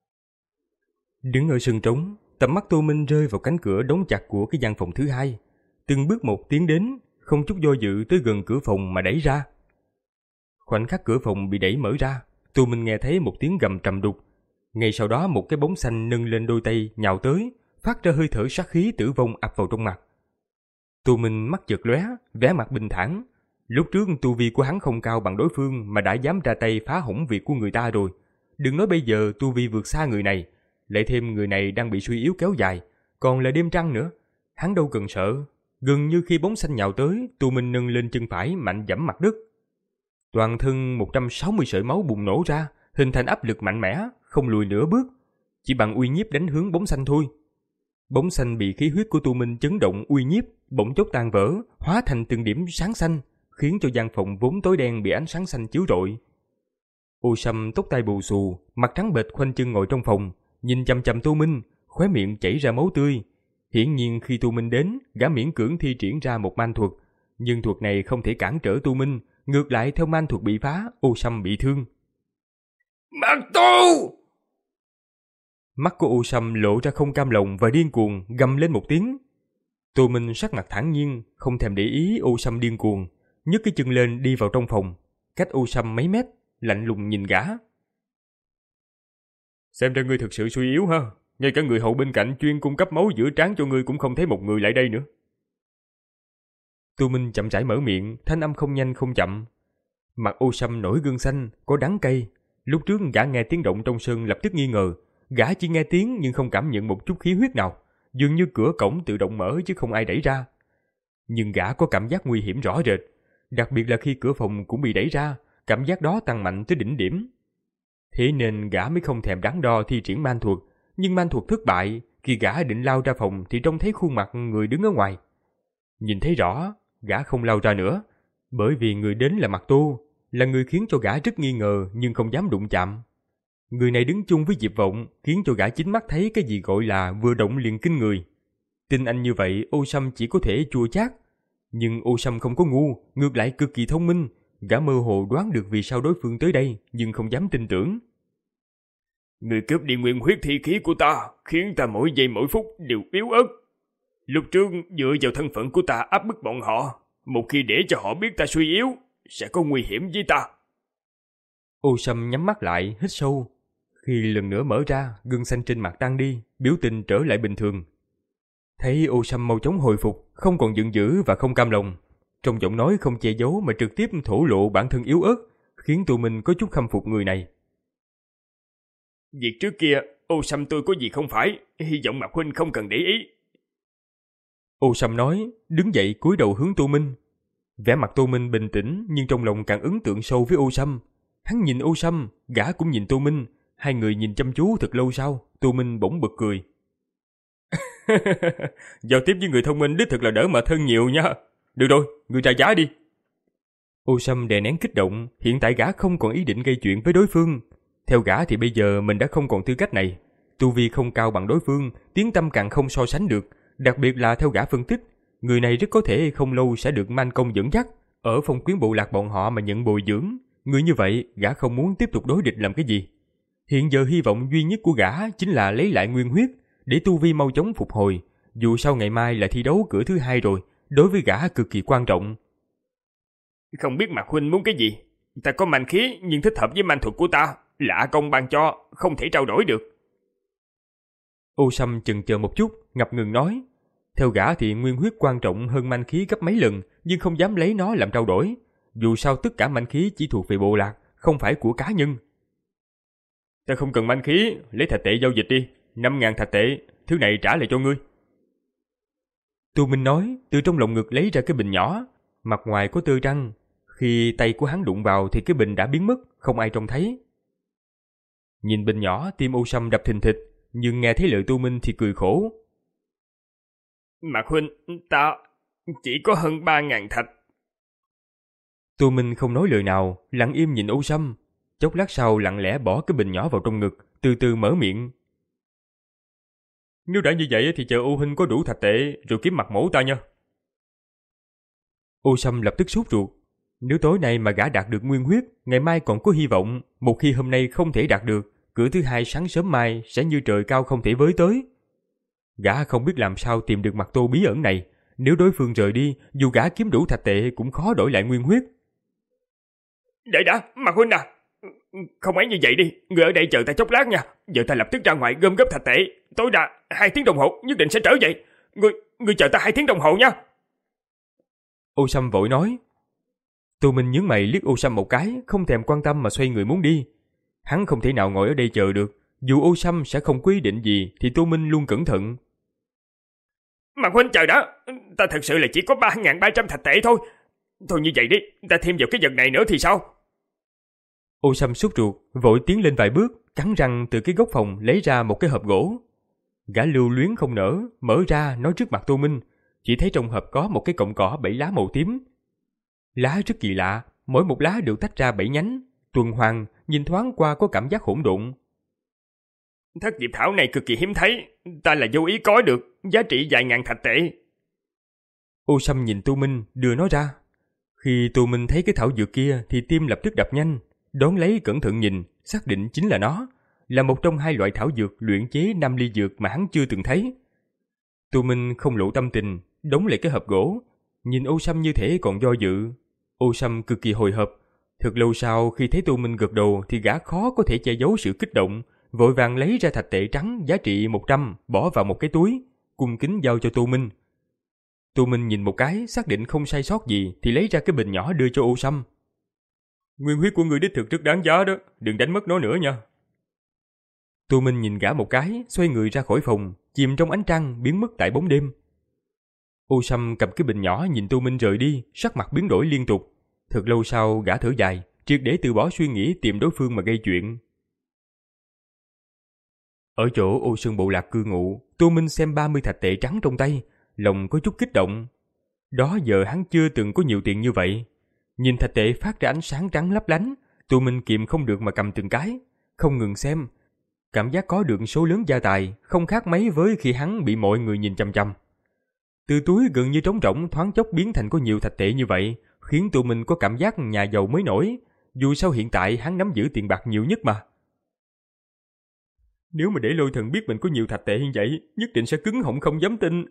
Đứng ở sân trống, tầm mắt Tô Minh rơi vào cánh cửa đóng chặt của cái gian phòng thứ hai. Từng bước một tiến đến, không chút do dự tới gần cửa phòng mà đẩy ra. Khoảnh khắc cửa phòng bị đẩy mở ra, Tô Minh nghe thấy một tiếng gầm trầm đục. Ngay sau đó một cái bóng xanh nâng lên đôi tay nhào tới, phát ra hơi thở sát khí tử vong ập vào trong mặt. Tô Minh mắt chợt lóe, vẻ mặt bình thản. Lúc trước tu vi của hắn không cao bằng đối phương mà đã dám ra tay phá hỏng việc của người ta rồi. Đừng nói bây giờ tu vi vượt xa người này, lại thêm người này đang bị suy yếu kéo dài, còn là đêm trăng nữa. Hắn đâu cần sợ. Gần như khi bóng xanh nhào tới, Tô Minh nâng lên chân phải mạnh giẫm mặt đất. Toàn thân một trăm sáu mươi sợi máu bùng nổ ra, hình thành áp lực mạnh mẽ, không lùi nửa bước, chỉ bằng uy nhiếp đánh hướng bóng xanh thôi. Bóng xanh bị khí huyết của Tô Minh chấn động uy nhiếp, bỗng chốc tan vỡ, hóa thành từng điểm sáng xanh, khiến cho gian phòng vốn tối đen bị ánh sáng xanh chiếu rọi. U Sâm tóc tai bù xù, mặt trắng bệch khoanh chân ngồi trong phòng, nhìn chằm chằm Tô Minh, khóe miệng chảy ra máu tươi. Hiển nhiên khi Tô Minh đến, gã miễn cưỡng thi triển ra một man thuật, nhưng thuật này không thể cản trở Tô Minh, ngược lại theo man thuật bị phá, U Sâm bị thương. Mạng tu! Mắt của U Sâm lộ ra không cam lòng và điên cuồng, gầm lên một tiếng. Tô Minh sắc mặt thản nhiên, không thèm để ý U Sâm điên cuồng, nhấc cái chân lên đi vào trong phòng, cách U Sâm mấy mét, lạnh lùng nhìn gã. Xem ra ngươi thực sự suy yếu ha, ngay cả người hậu bên cạnh chuyên cung cấp máu giữa trán cho ngươi cũng không thấy một người lại đây nữa. Tô Minh chậm rãi mở miệng, thanh âm không nhanh không chậm. Mặt U Sâm nổi gân xanh, có đắng cay. Lúc trước gã nghe tiếng động trong sân lập tức nghi ngờ, gã chỉ nghe tiếng nhưng không cảm nhận một chút khí huyết nào, dường như cửa cổng tự động mở chứ không ai đẩy ra. Nhưng gã có cảm giác nguy hiểm rõ rệt, đặc biệt là khi cửa phòng cũng bị đẩy ra, cảm giác đó tăng mạnh tới đỉnh điểm. Thế nên gã mới không thèm đắn đo thi triển man thuật, nhưng man thuật thất bại, khi gã định lao ra phòng thì trông thấy khuôn mặt người đứng ở ngoài. Nhìn thấy rõ, gã không lao ra nữa, bởi vì người đến là Mạc Tô, là người khiến cho gã rất nghi ngờ nhưng không dám đụng chạm. Người này đứng chung với Diệp Vọng, khiến cho gã chính mắt thấy cái gì gọi là vừa động liền kinh người. Tin anh như vậy, Ô Sâm chỉ có thể chua chát. Nhưng Ô Sâm không có ngu, ngược lại cực kỳ thông minh. Gã mơ hồ đoán được vì sao đối phương tới đây, nhưng không dám tin tưởng. Người cướp đi nguyên huyết thi khí của ta, khiến ta mỗi giây mỗi phút đều yếu ớt. Lúc trước dựa vào thân phận của ta áp bức bọn họ, một khi để cho họ biết ta suy yếu, sẽ có nguy hiểm với ta. Ô Sâm nhắm mắt lại, hít sâu. Khi lần nữa mở ra, gân xanh trên mặt tan đi, biểu tình trở lại bình thường. Thấy Ô Sâm mau chóng hồi phục, không còn giận dữ và không cam lòng. Trong giọng nói không che giấu mà trực tiếp thổ lộ bản thân yếu ớt, khiến tụi mình có chút khâm phục người này. Việc trước kia, Ô Sâm tôi có gì không phải, hy vọng Mạc huynh không cần để ý. Ô Sâm nói, đứng dậy cúi đầu hướng Tô Minh. Vẻ mặt Tô Minh bình tĩnh nhưng trong lòng càng ấn tượng sâu với Ô Sâm. Hắn nhìn Ô Sâm, gã cũng nhìn Tô Minh, hai người nhìn chăm chú thật lâu sau, Tô Minh bỗng bật cười. Giao tiếp với người thông minh đích thực là đỡ mệt hơn nhiều nha. Được rồi, người trả giá đi. Ô Sâm đè nén kích động, hiện tại gã không còn ý định gây chuyện với đối phương. Theo gã thì bây giờ mình đã không còn tư cách này. Tu vi không cao bằng đối phương, tiếng tăm càng không so sánh được. Đặc biệt là theo gã phân tích, người này rất có thể không lâu sẽ được Man Công dẫn dắt, ở phong quyến bộ lạc bọn họ mà nhận bồi dưỡng. Người như vậy, gã không muốn tiếp tục đối địch làm cái gì. Hiện giờ hy vọng duy nhất của gã chính là lấy lại nguyên huyết, để tu vi mau chóng phục hồi. Dù sau ngày mai là thi đấu cửa thứ hai rồi, đối với gã cực kỳ quan trọng. Không biết Mạc huynh muốn cái gì? Ta có manh khí nhưng thích hợp với manh thuật của ta, lạ công ban cho, không thể trao đổi được. Ô Sâm chần chờ một chút, ngập ngừng nói. Theo gã thì nguyên huyết quan trọng hơn manh khí gấp mấy lần, nhưng không dám lấy nó làm trao đổi. Dù sao tất cả manh khí chỉ thuộc về bộ lạc, không phải của cá nhân. Ta không cần manh khí, lấy thạch tệ giao dịch đi, năm ngàn thạch tệ, thứ này trả lại cho ngươi. Tu Minh nói, từ trong lồng ngực lấy ra cái bình nhỏ, mặt ngoài có tơ răng. Khi tay của hắn đụng vào thì cái bình đã biến mất, không ai trông thấy. Nhìn bình nhỏ, tim Ô Sâm đập thình thịch, nhưng nghe thấy lời Tu Minh thì cười khổ. Mạc huynh, ta chỉ có hơn ba ngàn thạch. Tu Minh không nói lời nào, lặng im nhìn Ô Sâm. Chốc lát sau lặng lẽ bỏ cái bình nhỏ vào trong ngực, từ từ mở miệng. Nếu đã như vậy thì chờ Ô huynh có đủ thạch tệ rồi kiếm mặt mổ ta nha. Ô Sâm lập tức sốt ruột. Nếu tối nay mà gã đạt được nguyên huyết, ngày mai còn có hy vọng. Một khi hôm nay không thể đạt được, cửa thứ hai sáng sớm mai sẽ như trời cao không thể với tới. Gã không biết làm sao tìm được mặt tô bí ẩn này. Nếu đối phương rời đi, dù gã kiếm đủ thạch tệ cũng khó đổi lại nguyên huyết. Đợi đã, Mạc huynh à. Không ấy như vậy đi, người ở đây chờ ta chốc lát nha. Giờ ta lập tức ra ngoài gom góp thạch tệ. Tối đa hai tiếng đồng hồ nhất định sẽ trở về. Người, người chờ ta hai tiếng đồng hồ nha. Ô Sâm vội nói. Tô Minh nhướng mày liếc Ô Sâm một cái, không thèm quan tâm mà xoay người muốn đi. Hắn không thể nào ngồi ở đây chờ được. Dù Ô Sâm sẽ không quyết định gì thì Tô Minh luôn cẩn thận. Mạc huynh chờ đó, ta thật sự là chỉ có ba nghìn ba trăm thạch tệ thôi. Thôi như vậy đi, ta thêm vào cái vật này nữa thì sao? Ô Sâm sốt ruột, vội tiến lên vài bước, cắn răng từ cái góc phòng lấy ra một cái hộp gỗ. Gã lưu luyến không nở, mở ra nói trước mặt Tô Minh. Chỉ thấy trong hộp có một cái cọng cỏ bảy lá màu tím. Lá rất kỳ lạ, mỗi một lá đều tách ra bảy nhánh, tuần hoàn, nhìn thoáng qua có cảm giác hỗn độn. Thất diệp thảo này cực kỳ hiếm thấy, ta là vô ý có được, giá trị vài ngàn thạch tệ. Ô Sâm nhìn Tô Minh, đưa nó ra. Khi Tô Minh thấy cái thảo dược kia thì tim lập tức đập nhanh, đón lấy cẩn thận nhìn, xác định chính là nó, là một trong hai loại thảo dược luyện chế năm ly dược mà hắn chưa từng thấy. Tô Minh không lộ tâm tình, đóng lại cái hộp gỗ, nhìn Ô Sâm như thể còn do dự. Ô Sâm cực kỳ hồi hộp. Thật lâu sau khi thấy Tô Minh gật đầu thì gã khó có thể che giấu sự kích động, vội vàng lấy ra thạch tệ trắng giá trị một trăm bỏ vào một cái túi, cung kính giao cho Tô Minh. Tô Minh nhìn một cái, xác định không sai sót gì thì lấy ra cái bình nhỏ đưa cho Ô Sâm. Nguyên huyết của ngươi đích thực rất đáng giá đó, đừng đánh mất nó nữa nha. Tô Minh nhìn gã một cái, xoay người ra khỏi phòng, chìm trong ánh trăng biến mất tại bóng đêm. Ô Sâm cầm cái bình nhỏ nhìn Tô Minh rời đi, sắc mặt biến đổi liên tục. Thật lâu sau gã thở dài, triệt để từ bỏ suy nghĩ tìm đối phương mà gây chuyện. Ở chỗ Ô Sơn bộ lạc cư ngụ, Tô Minh xem ba mươi thạch tệ trắng trong tay, lòng có chút kích động. Đó giờ hắn chưa từng có nhiều tiền như vậy. Nhìn thạch tệ phát ra ánh sáng trắng lấp lánh, Tô Minh kiềm không được mà cầm từng cái, không ngừng xem. Cảm giác có được số lớn gia tài, không khác mấy với khi hắn bị mọi người nhìn chăm chăm. Từ túi gần như trống rỗng thoáng chốc biến thành có nhiều thạch tệ như vậy, khiến Tô Minh có cảm giác nhà giàu mới nổi. Dù sao hiện tại hắn nắm giữ tiền bạc nhiều nhất mà. Nếu mà để Lôi Thần biết mình có nhiều thạch tệ như vậy, nhất định sẽ cứng họng không dám tin.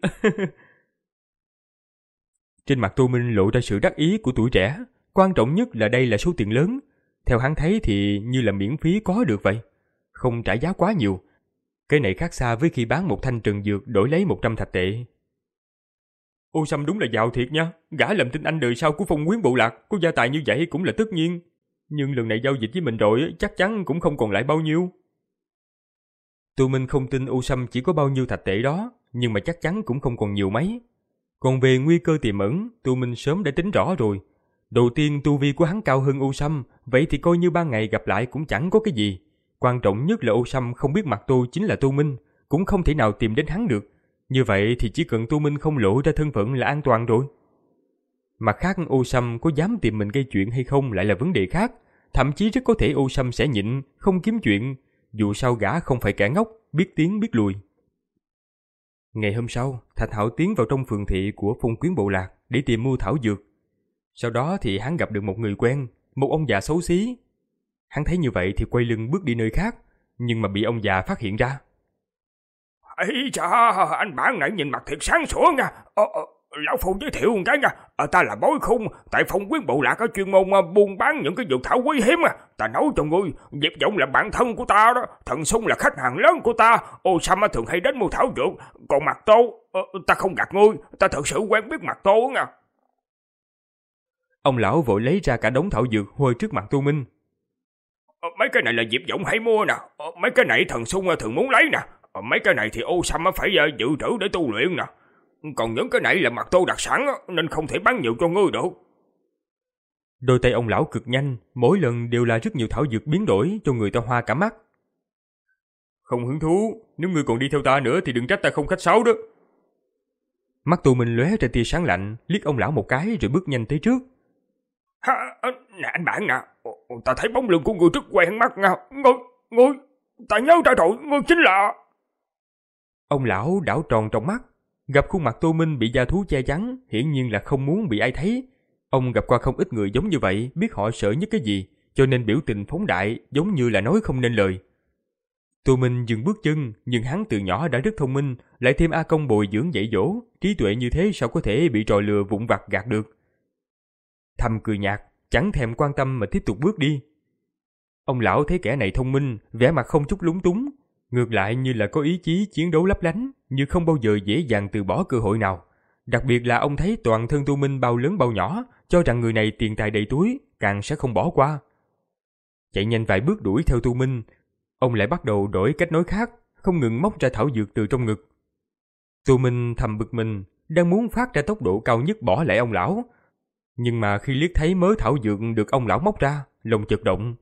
Trên mặt Tô Minh lộ ra sự đắc ý của tuổi trẻ. Quan trọng nhất là đây là số tiền lớn. Theo hắn thấy thì như là miễn phí có được vậy. Không trả giá quá nhiều. Cái này khác xa với khi bán một thanh trần dược đổi lấy một trăm thạch tệ. Ô Sâm đúng là giàu thiệt nha. Gã làm tin anh đời sau của Phong Quyến bộ lạc có gia tài như vậy cũng là tất nhiên. Nhưng lần này giao dịch với mình rồi chắc chắn cũng không còn lại bao nhiêu. Tô Minh không tin Ô Sâm chỉ có bao nhiêu thạch tệ đó, nhưng mà chắc chắn cũng không còn nhiều mấy. Còn về nguy cơ tiềm ẩn, Tô Minh sớm đã tính rõ rồi. Đầu tiên tu vi của hắn cao hơn Ô Sâm, vậy thì coi như ban ngày gặp lại cũng chẳng có cái gì. Quan trọng nhất là Ô Sâm không biết mặt Tô chính là Tô Minh, cũng không thể nào tìm đến hắn được. Như vậy thì chỉ cần Tô Minh không lộ ra thân phận là an toàn rồi. Mặt khác, Ô Sâm có dám tìm mình gây chuyện hay không lại là vấn đề khác. Thậm chí rất có thể Ô Sâm sẽ nhịn, không kiếm chuyện. Dù sao gã không phải kẻ ngốc, biết tiến biết lùi. Ngày hôm sau, Thạch Hạo tiến vào trong phường thị của Phong Quyến Bộ Lạc để tìm mua thảo dược. Sau đó thì hắn gặp được một người quen, một ông già xấu xí. Hắn thấy như vậy thì quay lưng bước đi nơi khác, nhưng mà bị ông già phát hiện ra. Ây chà, anh bạn này nhìn mặt thiệt sáng sủa nha. Ờ, ờ, lão phu giới thiệu một cái nha. Ờ, ta là Bối Khung, tại Phong Quyến Bộ Lạc có chuyên môn buôn bán những cái dược thảo quý hiếm. À. Ta nói cho ngươi, Diệp Vọng là bạn thân của ta đó, Thần Sung là khách hàng lớn của ta. Ô Sam thường hay đến mua thảo dược, còn Mặt Tô, ờ, ta không gạt ngươi, ta thật sự quen biết Mặt Tô nha. Ông lão vội lấy ra cả đống thảo dược hôi trước mặt Tô Minh. Ờ, mấy cái này là Diệp Vọng hay mua nè, ờ, mấy cái này Thần Sung thường muốn lấy nè. Mấy cái này thì Ô Sam phải dự trữ để tu luyện nè. Còn những cái này là Mặt Tô đặc sản nên không thể bán nhiều cho ngươi được. Đôi tay ông lão cực nhanh, mỗi lần đều là rất nhiều thảo dược biến đổi cho người ta hoa cả mắt. Không hứng thú, nếu ngươi còn đi theo ta nữa thì đừng trách ta không khách sáo đó. Mắt Tô Minh lóe ra tia sáng lạnh, liếc ông lão một cái rồi bước nhanh tới trước. Ha, nè anh bạn nè, ta thấy bóng lưng của ngươi rất quen mắt nha. Ngươi, ngươi, ta nhớ ra rồi, ngươi chính là... Ông lão đảo tròn trong mắt, gặp khuôn mặt Tô Minh bị da thú che chắn, hiển nhiên là không muốn bị ai thấy. Ông gặp qua không ít người giống như vậy, biết họ sợ nhất cái gì, cho nên biểu tình phóng đại, giống như là nói không nên lời. Tô Minh dừng bước chân, nhưng hắn từ nhỏ đã rất thông minh, lại thêm A Công bồi dưỡng dạy dỗ, trí tuệ như thế sao có thể bị trò lừa vụn vặt gạt được. Thầm cười nhạt, chẳng thèm quan tâm mà tiếp tục bước đi. Ông lão thấy kẻ này thông minh, vẻ mặt không chút lúng túng, ngược lại như là có ý chí chiến đấu lấp lánh, như không bao giờ dễ dàng từ bỏ cơ hội nào. Đặc biệt là ông thấy toàn thân Tô Minh bao lớn bao nhỏ, cho rằng người này tiền tài đầy túi, càng sẽ không bỏ qua. Chạy nhanh vài bước đuổi theo Tô Minh, ông lại bắt đầu đổi cách nói khác, không ngừng móc ra thảo dược từ trong ngực. Tô Minh thầm bực mình, đang muốn phát ra tốc độ cao nhất bỏ lại ông lão, nhưng mà khi liếc thấy mớ thảo dược được ông lão móc ra, lòng chợt động.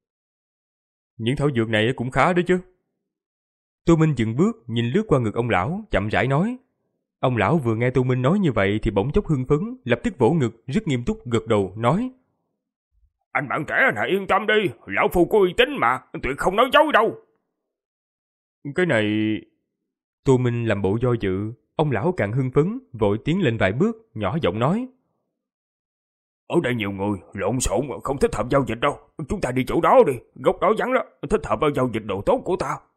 Những thảo dược này cũng khá đó chứ. Tô Minh dừng bước, nhìn lướt qua ngực ông lão, chậm rãi nói. Ông lão vừa nghe Tô Minh nói như vậy thì bỗng chốc hưng phấn, lập tức vỗ ngực, rất nghiêm túc gật đầu, nói. Anh bạn trẻ này yên tâm đi, lão phu có uy tín mà, tuyệt không nói dối đâu. Cái này... Tô Minh làm bộ do dự, ông lão càng hưng phấn, vội tiến lên vài bước, nhỏ giọng nói. Ở đây nhiều người, lộn xộn, không thích hợp giao dịch đâu. Chúng ta đi chỗ đó đi, góc đó vắng đó, thích hợp giao dịch đồ tốt của ta.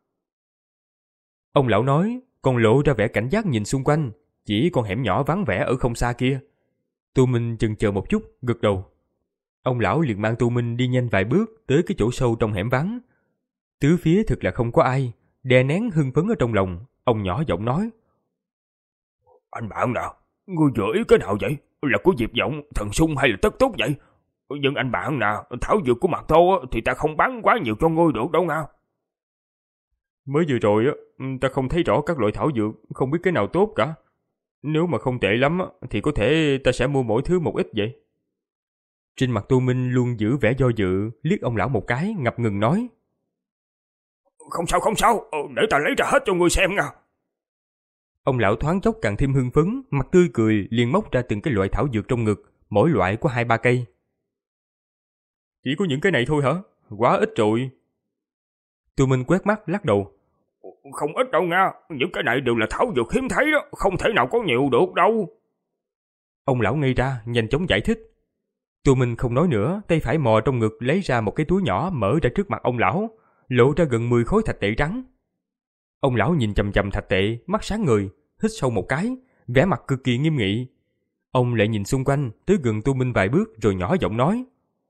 Ông lão nói, còn lộ ra vẻ cảnh giác nhìn xung quanh, chỉ con hẻm nhỏ vắng vẻ ở không xa kia. Tô Minh chần chờ một chút, gật đầu. Ông lão liền mang Tô Minh đi nhanh vài bước tới cái chỗ sâu trong hẻm vắng. Tứ phía thực là không có ai, đè nén hưng phấn ở trong lòng, ông nhỏ giọng nói. Anh bạn nào, ngươi vừa ý cái nào vậy? Là của Diệp Vọng, Thần Sung hay là Tất Tốt vậy? Nhưng anh bạn nào, thảo dược của Mặt Tô thì ta không bán quá nhiều cho ngươi được đâu nha. Mới vừa rồi ta không thấy rõ các loại thảo dược, không biết cái nào tốt cả. Nếu mà không tệ lắm thì có thể ta sẽ mua mỗi thứ một ít vậy. Trên mặt Tô Minh luôn giữ vẻ do dự, liếc ông lão một cái, ngập ngừng nói. Không sao không sao, để ta lấy ra hết cho ngươi xem nha. Ông lão thoáng chốc càng thêm hưng phấn, mặt tươi cười, liền móc ra từng cái loại thảo dược trong ngực, mỗi loại có hai ba cây. Chỉ có những cái này thôi hả? Quá ít rồi. Tô Minh quét mắt lắc đầu. Không ít đâu nha, những cái này đều là thảo dược hiếm thấy đó, không thể nào có nhiều được đâu. Ông lão ngây ra, nhanh chóng giải thích. Tô Minh không nói nữa, tay phải mò trong ngực lấy ra một cái túi nhỏ mở ra trước mặt ông lão, lộ ra gần mười khối thạch tệ trắng. Ông lão nhìn chằm chằm thạch tệ, mắt sáng ngời, hít sâu một cái, vẻ mặt cực kỳ nghiêm nghị. Ông lại nhìn xung quanh, tới gần Tô Minh vài bước rồi nhỏ giọng nói.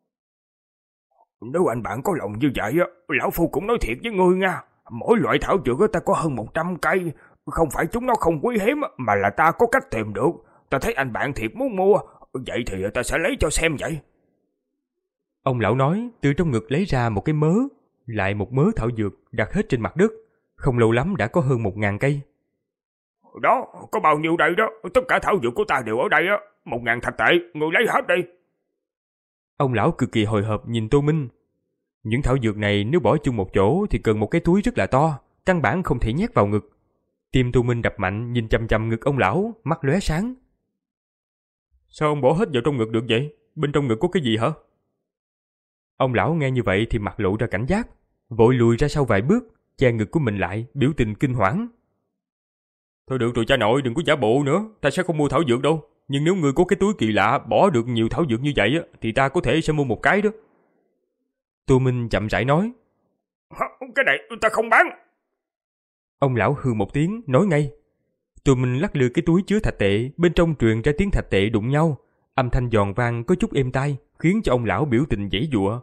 Nếu anh bạn có lòng như vậy, lão phu cũng nói thiệt với ngươi nha. Mỗi loại thảo dược ta có hơn một trăm cây, không phải chúng nó không quý hiếm mà là ta có cách tìm được. Ta thấy anh bạn thiệt muốn mua, vậy thì ta sẽ lấy cho xem vậy. Ông lão nói, từ trong ngực lấy ra một cái mớ, lại một mớ thảo dược đặt hết trên mặt đất. Không lâu lắm đã có hơn một ngàn cây. Đó, có bao nhiêu đây đó, tất cả thảo dược của ta đều ở đây á, một ngàn thạch tệ, ngươi lấy hết đi. Ông lão cực kỳ hồi hộp nhìn Tô Minh. Những thảo dược này nếu bỏ chung một chỗ thì cần một cái túi rất là to, căn bản không thể nhét vào ngực. Tim Tô Minh đập mạnh, nhìn chằm chằm ngực ông lão, mắt lóe sáng. Sao ông bỏ hết vào trong ngực được vậy? Bên trong ngực có cái gì hả? Ông lão nghe như vậy thì mặt lộ ra cảnh giác, vội lùi ra sau vài bước, che ngực của mình lại, biểu tình kinh hoảng. Thôi được rồi cha nội, đừng có giả bộ nữa, ta sẽ không mua thảo dược đâu. Nhưng nếu ngươi có cái túi kỳ lạ bỏ được nhiều thảo dược như vậy thì ta có thể sẽ mua một cái đó. Tô Minh chậm rãi nói. Cái này ta không bán. Ông lão hừ một tiếng, nói ngay. Tô Minh lắc lư cái túi chứa thạch tệ, bên trong truyền ra tiếng thạch tệ đụng nhau. Âm thanh giòn vang có chút êm tai, khiến cho ông lão biểu tình giãy giụa.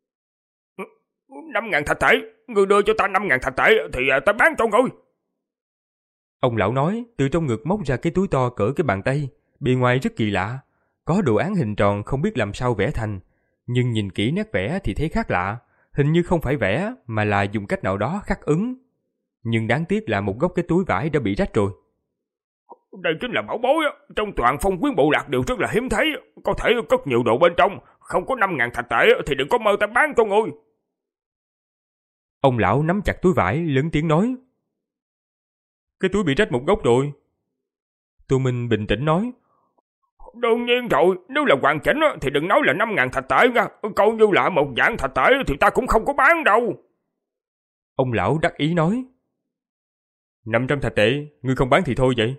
Năm ngàn thạch tệ, ngươi đưa cho ta năm ngàn thạch tệ thì ta bán cho ngươi. Ông lão nói, từ trong ngực móc ra cái túi to cỡ cái bàn tay, bề ngoài rất kỳ lạ, có đồ án hình tròn không biết làm sao vẽ thành, nhưng nhìn kỹ nét vẽ thì thấy khác lạ, hình như không phải vẽ mà là dùng cách nào đó khắc ấn. Nhưng đáng tiếc là một góc cái túi vải đã bị rách rồi. Đây chính là bảo bối, trong toàn Phong Quyến Bộ Lạc đều rất là hiếm thấy, có thể cất nhiều đồ bên trong, không có năm ngàn thạch tệ thì đừng có mơ ta bán cho ngươi. Ông lão nắm chặt túi vải, lớn tiếng nói. Cái túi bị rách một góc rồi. Tô Minh bình tĩnh nói. Đương nhiên rồi, nếu là hoàn chỉnh thì đừng nói là năm ngàn thạch tệ nha, coi như là một vạn thạch tệ thì ta cũng không có bán đâu. Ông lão đắc ý nói. Năm trăm thạch tệ, ngươi không bán thì thôi vậy.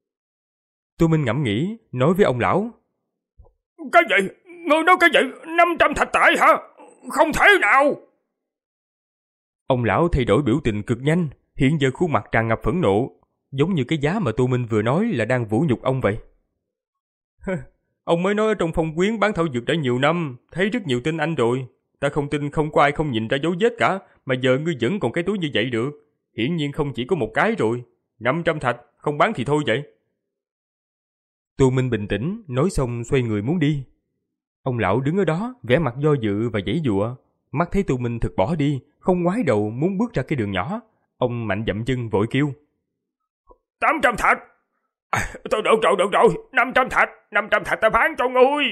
Tô Minh ngẫm nghĩ, nói với ông lão. Cái gì? Ngươi nói cái gì? Năm trăm thạch tệ hả? Không thể nào. Ông lão thay đổi biểu tình cực nhanh, hiện giờ khuôn mặt tràn ngập phẫn nộ, giống như cái giá mà Tô Minh vừa nói là đang vũ nhục ông vậy. Ông mới nói ở trong Phong Quyến bán thảo dược đã nhiều năm, thấy rất nhiều tin anh rồi. Ta không tin không có ai không nhìn ra dấu vết cả, mà giờ ngươi vẫn còn cái túi như vậy được. Hiển nhiên không chỉ có một cái rồi. Năm trăm thạch, không bán thì thôi vậy. Tô Minh bình tĩnh, nói xong xoay người muốn đi. Ông lão đứng ở đó, vẻ mặt do dự và giãy giụa, mắt thấy Tô Minh thực bỏ đi, không ngoái đầu muốn bước ra cái đường nhỏ. Ông mạnh dậm chân vội kêu. Tám trăm thạch. À, tôi được rồi, được rồi, năm trăm thạch, năm trăm thạch ta bán cho ngươi.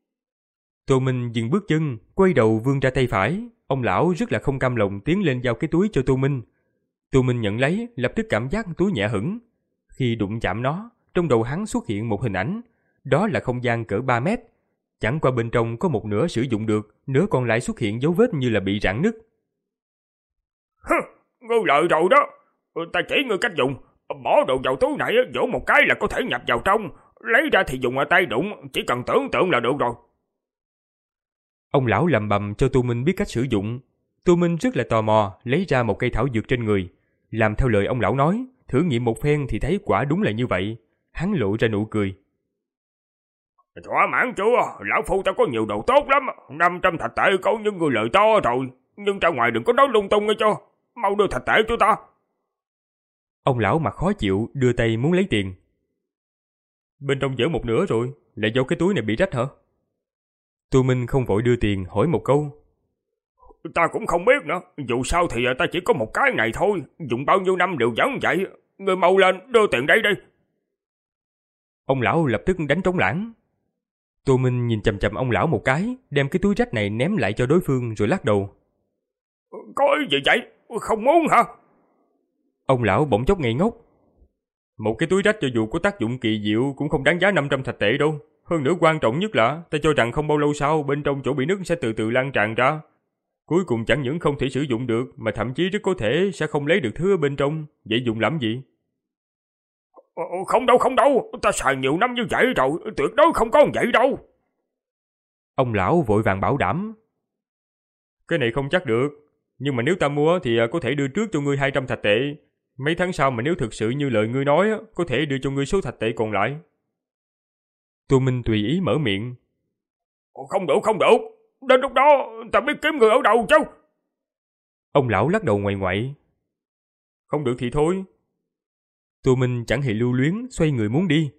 Tô Minh dừng bước chân, quay đầu vươn ra tay phải. Ông lão rất là không cam lòng tiến lên giao cái túi cho Tô Minh. Tô Minh nhận lấy, lập tức cảm giác túi nhẹ hững. Khi đụng chạm nó, trong đầu hắn xuất hiện một hình ảnh. Đó là không gian cỡ ba mét. Chẳng qua bên trong có một nửa sử dụng được, nửa còn lại xuất hiện dấu vết như là bị rạn nứt. Hừ, ngươi lợi rồi đó. Ta chỉ ngươi cách dùng. Bỏ đồ vào túi này, vỗ một cái là có thể nhập vào trong. Lấy ra thì dùng tay đụng, chỉ cần tưởng tượng là được rồi. Ông lão lầm bầm cho Tô Minh biết cách sử dụng. Tô Minh rất là tò mò, lấy ra một cây thảo dược trên người. Làm theo lời ông lão nói, thử nghiệm một phen thì thấy quả đúng là như vậy. Hắn lộ ra nụ cười. Thỏa mãn chưa? Lão phu ta có nhiều đồ tốt lắm. năm trăm thạch tệ coi như người lợi to rồi. Nhưng ra ngoài đừng có nói lung tung nghe cho. Mau đưa thạch tệ cho ta. Ông lão mặt khó chịu, đưa tay muốn lấy tiền. Bên trong dở một nửa rồi, lại do cái túi này bị rách hả? Tô Minh không vội đưa tiền, hỏi một câu. Ta cũng không biết nữa, dù sao thì ta chỉ có một cái này thôi, dùng bao nhiêu năm đều vẫn vậy. Người mau lên, đưa tiền đây đi. Ông lão lập tức đánh trống lảng. Tô Minh nhìn chằm chằm ông lão một cái, đem cái túi rách này ném lại cho đối phương rồi lắc đầu. Có ý gì vậy? Không muốn hả? Ông lão bỗng chốc ngây ngốc. Một cái túi rách cho dù có tác dụng kỳ diệu cũng không đáng giá năm trăm thạch tệ đâu. Hơn nữa quan trọng nhất là ta cho rằng không bao lâu sau bên trong chỗ bị nứt sẽ từ từ lan tràn ra. Cuối cùng chẳng những không thể sử dụng được mà thậm chí rất có thể sẽ không lấy được thứ ở bên trong. Vậy dùng làm gì? Không đâu, không đâu. Ta xài nhiều năm như vậy rồi, tuyệt đối không có vậy đâu. Ông lão vội vàng bảo đảm. Cái này không chắc được. Nhưng mà nếu ta mua thì có thể đưa trước cho ngươi hai trăm thạch tệ. Mấy tháng sau mà nếu thực sự như lời ngươi nói, có thể đưa cho ngươi số thạch tệ còn lại. Tô Minh tùy ý mở miệng. Không được, không được. Đến lúc đó ta biết kiếm người ở đâu chứ. Ông lão lắc đầu ngoại ngoại. Không được thì thôi. Tô Minh chẳng hề lưu luyến, xoay người muốn đi.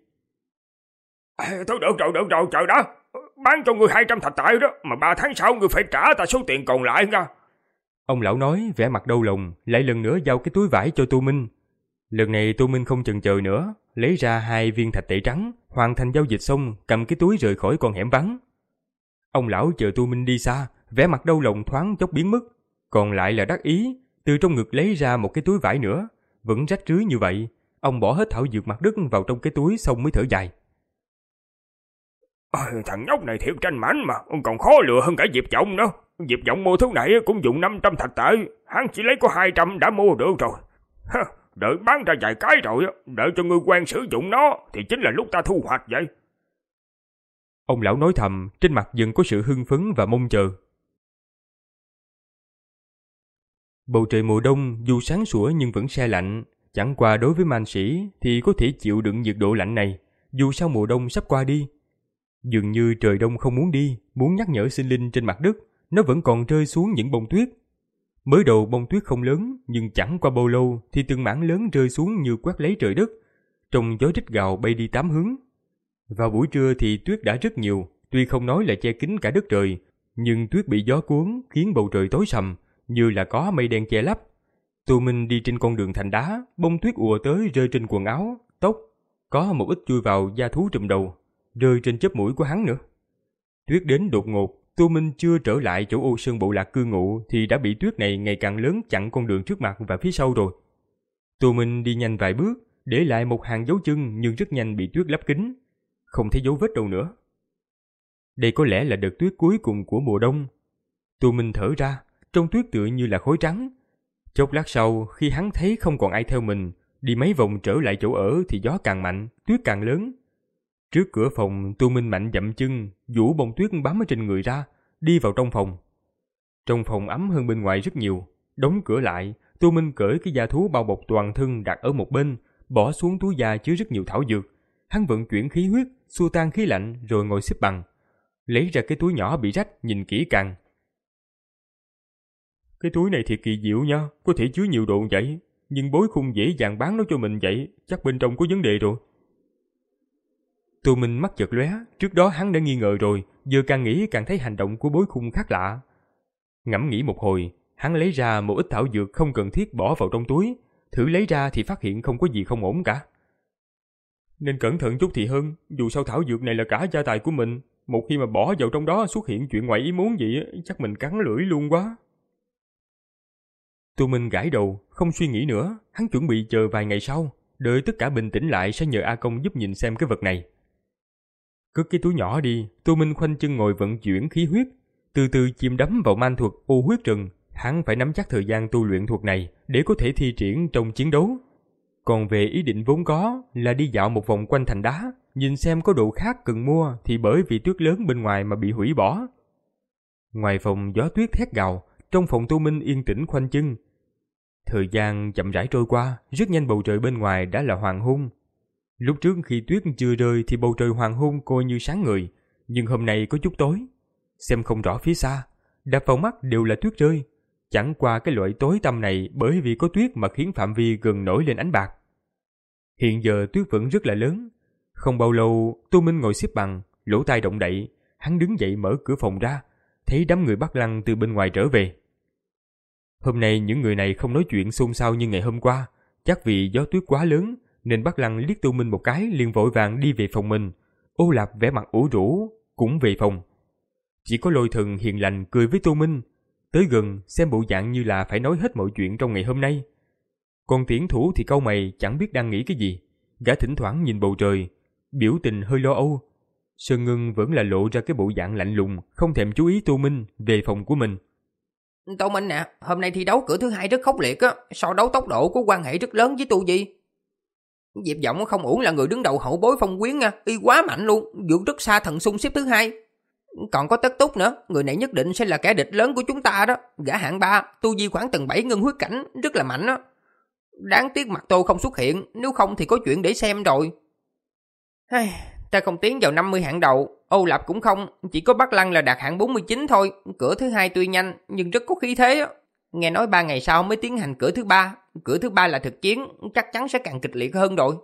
À, thôi được rồi, được rồi, chờ đã. Bán cho ngươi hai trăm thạch tệ đó, mà ba tháng sau ngươi phải trả ta số tiền còn lại nha. Ông lão nói vẻ mặt đau lòng, lại lần nữa giao cái túi vải cho Tô Minh. Lần này Tô Minh không chần chờ nữa, lấy ra hai viên thạch tệ trắng, hoàn thành giao dịch xong, cầm cái túi rời khỏi con hẻm vắng. Ông lão chờ Tô Minh đi xa, vẻ mặt đau lòng thoáng chốc biến mất, còn lại là đắc ý, từ trong ngực lấy ra một cái túi vải nữa, vẫn rách rưới như vậy, Ông bỏ hết thảo dược mặt đất vào trong cái túi xong mới thở dài. À, thằng nhóc này thiệt tranh mảnh mà, còn khó lừa hơn cả Diệp Vọng nữa. Diệp Vọng mua thứ này cũng dùng năm trăm thạch tệ, hắn chỉ lấy có hai trăm đã mua được rồi. Ha, đợi bán ra vài cái rồi, đợi cho ngươi quen sử dụng nó thì chính là lúc ta thu hoạch vậy. Ông lão nói thầm, trên mặt dần có sự hưng phấn và mong chờ. Bầu trời mùa đông dù sáng sủa nhưng vẫn se lạnh, chẳng qua đối với man sĩ thì có thể chịu đựng nhiệt độ lạnh này, dù sao mùa đông sắp qua đi. Dường như trời đông không muốn đi, muốn nhắc nhở sinh linh trên mặt đất, nó vẫn còn rơi xuống những bông tuyết. Mới đầu bông tuyết không lớn, nhưng chẳng qua bao lâu thì từng mảng lớn rơi xuống như quét lấy trời đất, trong gió rít gào bay đi tám hướng. Vào buổi trưa thì tuyết đã rất nhiều, tuy không nói là che kín cả đất trời, nhưng tuyết bị gió cuốn khiến bầu trời tối sầm, như là có mây đen che lấp. Tô Minh đi trên con đường thành đá, bông tuyết ùa tới rơi trên quần áo, tóc, có một ít chui vào da thú trùm đầu, rơi trên chóp mũi của hắn nữa. Tuyết đến đột ngột, Tô Minh chưa trở lại chỗ Ô Sơn bộ lạc cư ngụ thì đã bị tuyết này ngày càng lớn chặn con đường trước mặt và phía sau rồi. Tô Minh đi nhanh vài bước, để lại một hàng dấu chân nhưng rất nhanh bị tuyết lấp kín, không thấy dấu vết đâu nữa. Đây có lẽ là đợt tuyết cuối cùng của mùa đông. Tô Minh thở ra, trong tuyết tựa như là khói trắng. Chốc lát sau, khi hắn thấy không còn ai theo mình, đi mấy vòng trở lại chỗ ở thì gió càng mạnh, tuyết càng lớn. Trước cửa phòng, Tô Minh mạnh dậm chân, vũ bông tuyết bám ở trên người ra, đi vào trong phòng. Trong phòng ấm hơn bên ngoài rất nhiều. Đóng cửa lại, Tô Minh cởi cái da thú bao bọc toàn thân đặt ở một bên, bỏ xuống túi da chứa rất nhiều thảo dược. Hắn vận chuyển khí huyết, xua tan khí lạnh rồi ngồi xếp bằng. Lấy ra cái túi nhỏ bị rách, nhìn kỹ càng. Cái túi này thiệt kỳ diệu nha, có thể chứa nhiều đồ vậy, nhưng Bối Khung dễ dàng bán nó cho mình vậy, chắc bên trong có vấn đề rồi. Tô Minh mắt chợt lóe, trước đó hắn đã nghi ngờ rồi, giờ càng nghĩ càng thấy hành động của Bối Khung khác lạ. Ngẫm nghĩ một hồi, hắn lấy ra một ít thảo dược không cần thiết bỏ vào trong túi, thử lấy ra thì phát hiện không có gì không ổn cả. Nên cẩn thận chút thì hơn, dù sao thảo dược này là cả gia tài của mình, một khi mà bỏ vào trong đó xuất hiện chuyện ngoài ý muốn gì, chắc mình cắn lưỡi luôn quá. Tô Minh gãi đầu, không suy nghĩ nữa, hắn chuẩn bị chờ vài ngày sau, đợi tất cả bình tĩnh lại sẽ nhờ A Công giúp nhìn xem cái vật này. Cất cái túi nhỏ đi, Tô Minh khoanh chân ngồi vận chuyển khí huyết, từ từ chìm đắm vào man thuật ô huyết rừng. Hắn phải nắm chắc thời gian tu luyện thuật này để có thể thi triển trong chiến đấu. Còn về ý định vốn có là đi dạo một vòng quanh thành đá, nhìn xem có đồ khác cần mua thì bởi vì tuyết lớn bên ngoài mà bị hủy bỏ. Ngoài phòng gió tuyết thét gào, trong phòng Tô Minh yên tĩnh khoanh chân. Thời gian chậm rãi trôi qua, rất nhanh bầu trời bên ngoài đã là hoàng hôn. Lúc trước khi tuyết chưa rơi thì bầu trời hoàng hôn coi như sáng ngời, nhưng hôm nay có chút tối. Xem không rõ phía xa, đập vào mắt đều là tuyết rơi. Chẳng qua cái loại tối tăm này bởi vì có tuyết mà khiến phạm vi gần nổi lên ánh bạc. Hiện giờ tuyết vẫn rất là lớn. Không bao lâu, Tô Minh ngồi xếp bằng, lỗ tai động đậy, hắn đứng dậy mở cửa phòng ra, thấy đám người Bắc Lăng từ bên ngoài trở về. Hôm nay những người này không nói chuyện xôn xao như ngày hôm qua, chắc vì gió tuyết quá lớn nên Bắc Lăng liếc Tô Minh một cái liền vội vàng đi về phòng mình. Ô Lạp vẻ mặt ủ rũ cũng về phòng. Chỉ có Lôi Thần hiền lành cười với Tô Minh, tới gần xem bộ dạng như là phải nói hết mọi chuyện trong ngày hôm nay. Còn Tiễn Thủ thì cau mày chẳng biết đang nghĩ cái gì, gã thỉnh thoảng nhìn bầu trời, biểu tình hơi lo âu. Sơn Ngân vẫn là lộ ra cái bộ dạng lạnh lùng, không thèm chú ý Tô Minh về phòng của mình. Tô Minh nè, hôm nay thi đấu cửa thứ hai rất khốc liệt á, so đấu tốc độ có quan hệ rất lớn với Tu Di. Diệp Vọng không uổng là người đứng đầu hậu bối Phong Quyến nha, y quá mạnh luôn, vượt rất xa Thần Xung xếp thứ hai. Còn có Tất Túc nữa, người này nhất định sẽ là kẻ địch lớn của chúng ta đó, gã hạng ba, Tu Vi khoảng tầng bảy ngân huyết cảnh, rất là mạnh đó. Đáng tiếc Mặt Tô không xuất hiện, nếu không thì có chuyện để xem rồi. Ta không tiến vào năm mươi hạng đầu, Ô Lạp cũng không, chỉ có Bắc Lăng là đạt hạng bốn mươi chín thôi. Cửa thứ hai tuy nhanh nhưng rất có khí thế. Nghe nói ba ngày sau mới tiến hành cửa thứ ba, cửa thứ ba là thực chiến, chắc chắn sẽ càng kịch liệt hơn rồi.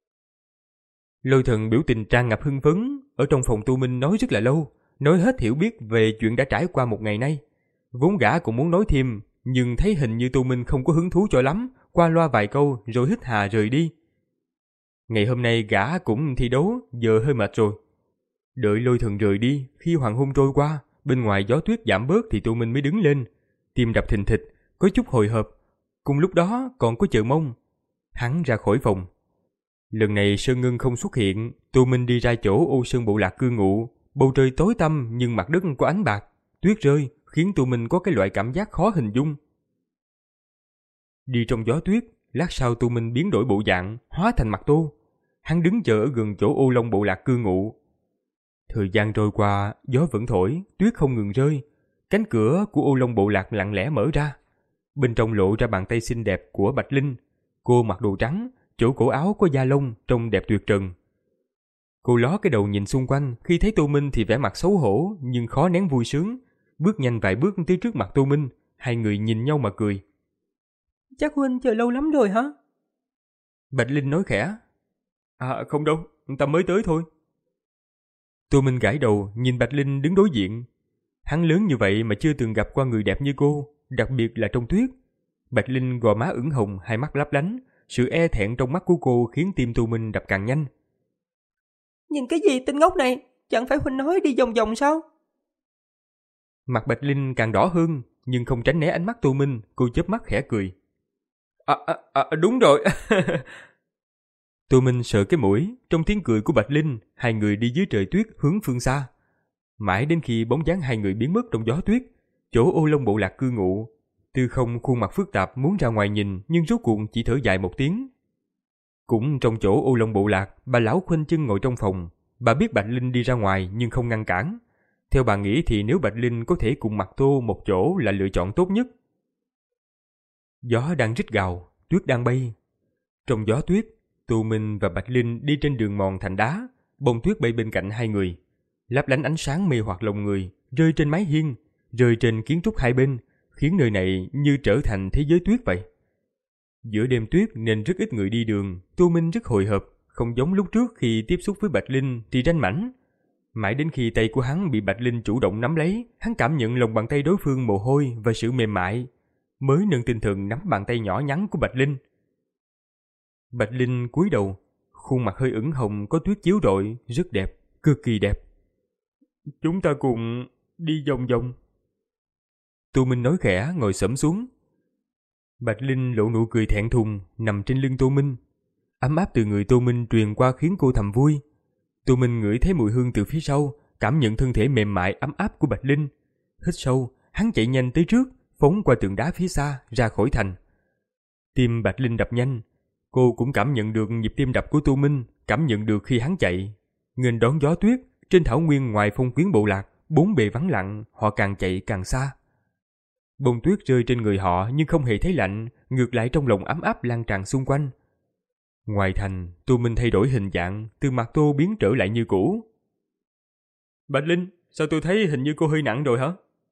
Lôi Thần biểu tình tràn ngập hưng phấn, ở trong phòng Tu Minh nói rất là lâu, nói hết hiểu biết về chuyện đã trải qua một ngày nay. Vốn gã cũng muốn nói thêm, nhưng thấy hình như Tu Minh không có hứng thú cho lắm, qua loa vài câu rồi hít hà rời đi. Ngày hôm nay gã cũng thi đấu, giờ hơi mệt rồi. Đợi Lôi Thần rời đi, khi hoàng hôn trôi qua, bên ngoài gió tuyết giảm bớt thì Tu Minh mới đứng lên, tim đập thình thịch, có chút hồi hộp, cùng lúc đó còn có chờ mong. Hắn ra khỏi phòng, Lần này Sơn Ngân không xuất hiện, Tô Minh đi ra chỗ Ô Sơn bộ lạc cư ngụ. Bầu trời tối tăm nhưng mặt đất có ánh bạc, tuyết rơi khiến Tô Minh có cái loại cảm giác khó hình dung. Đi trong gió tuyết, lát sau Tô Minh biến đổi bộ dạng, hóa thành Mặc Tô. Hắn đứng chờ ở gần chỗ Ô Long bộ lạc cư ngụ. Thời gian trôi qua, gió vẫn thổi, tuyết không ngừng rơi. Cánh cửa của Ô Long bộ lạc lặng lẽ mở ra. Bên trong lộ ra bàn tay xinh đẹp của Bạch Linh. Cô mặc đồ trắng, chỗ cổ áo có da lông, trông đẹp tuyệt trần. Cô ló cái đầu nhìn xung quanh, khi thấy Tô Minh thì vẻ mặt xấu hổ nhưng khó nén vui sướng. Bước nhanh vài bước tới trước mặt Tô Minh, hai người nhìn nhau mà cười. Chắc huynh chờ lâu lắm rồi hả? Bạch Linh nói khẽ. À không đâu, ta mới tới thôi. Tô Minh gãi đầu nhìn Bạch Linh đứng đối diện. Hắn lớn như vậy mà chưa từng gặp qua người đẹp như cô, đặc biệt là trong tuyết. Bạch Linh gò má ửng hồng, hai mắt lấp lánh. Sự e thẹn trong mắt của cô khiến tim Tô Minh đập càng nhanh. Nhìn cái gì tên ngốc này? Chẳng phải huynh nói đi vòng vòng sao? Mặt Bạch Linh càng đỏ hơn, nhưng không tránh né ánh mắt Tô Minh, cô chớp mắt khẽ cười. À, à, à đúng rồi. Tô Minh sợ cái mũi, trong tiếng cười của Bạch Linh, hai người đi dưới trời tuyết hướng phương xa. Mãi đến khi bóng dáng hai người biến mất trong gió tuyết, chỗ Ô Long bộ lạc cư ngụ, Tư Không khuôn mặt phức tạp muốn ra ngoài nhìn, nhưng rốt cuộc chỉ thở dài một tiếng. Cũng trong chỗ Ô Long bộ lạc, bà lão khoanh chân ngồi trong phòng. Bà biết Bạch Linh đi ra ngoài nhưng không ngăn cản. Theo bà nghĩ thì nếu Bạch Linh có thể cùng Mặc Tô một chỗ là lựa chọn tốt nhất. Gió đang rít gào, tuyết đang bay. Trong gió tuyết, Tô Minh và Bạch Linh đi trên đường mòn thành đá, bông tuyết bay bên cạnh hai người, lấp lánh ánh sáng mê hoặc lòng người, rơi trên mái hiên, rơi trên kiến trúc hai bên, khiến nơi này như trở thành thế giới tuyết vậy. Giữa đêm tuyết nên rất ít người đi đường, Tô Minh rất hồi hộp, không giống lúc trước khi tiếp xúc với Bạch Linh thì ranh mãnh. Mãi đến khi tay của hắn bị Bạch Linh chủ động nắm lấy, hắn cảm nhận lòng bàn tay đối phương mồ hôi và sự mềm mại, mới nâng tinh thần nắm bàn tay nhỏ nhắn của Bạch Linh. Bạch Linh cúi đầu, khuôn mặt hơi ửng hồng có tuyết chiếu rọi, rất đẹp, cực kỳ đẹp. Chúng ta cùng đi vòng vòng. Tô Minh nói khẽ, ngồi xổm xuống. Bạch Linh lộ nụ cười thẹn thùng, nằm trên lưng Tô Minh. Ấm áp từ người Tô Minh truyền qua khiến cô thầm vui. Tô Minh ngửi thấy mùi hương từ phía sau, cảm nhận thân thể mềm mại ấm áp của Bạch Linh. Hít sâu, hắn chạy nhanh tới trước, phóng qua tường đá phía xa, ra khỏi thành. Tim Bạch Linh đập nhanh. Cô cũng cảm nhận được nhịp tim đập của Tô Minh, cảm nhận được khi hắn chạy. Nghênh đón gió tuyết, trên thảo nguyên ngoài phong quyến bộ lạc, bốn bề vắng lặng, họ càng chạy càng xa. Bông tuyết rơi trên người họ nhưng không hề thấy lạnh, ngược lại trong lòng ấm áp lan tràn xung quanh. Ngoài thành, Tô Minh thay đổi hình dạng, từ mặt Tô biến trở lại như cũ. Bạch Linh, sao tôi thấy hình như cô hơi nặng rồi hả?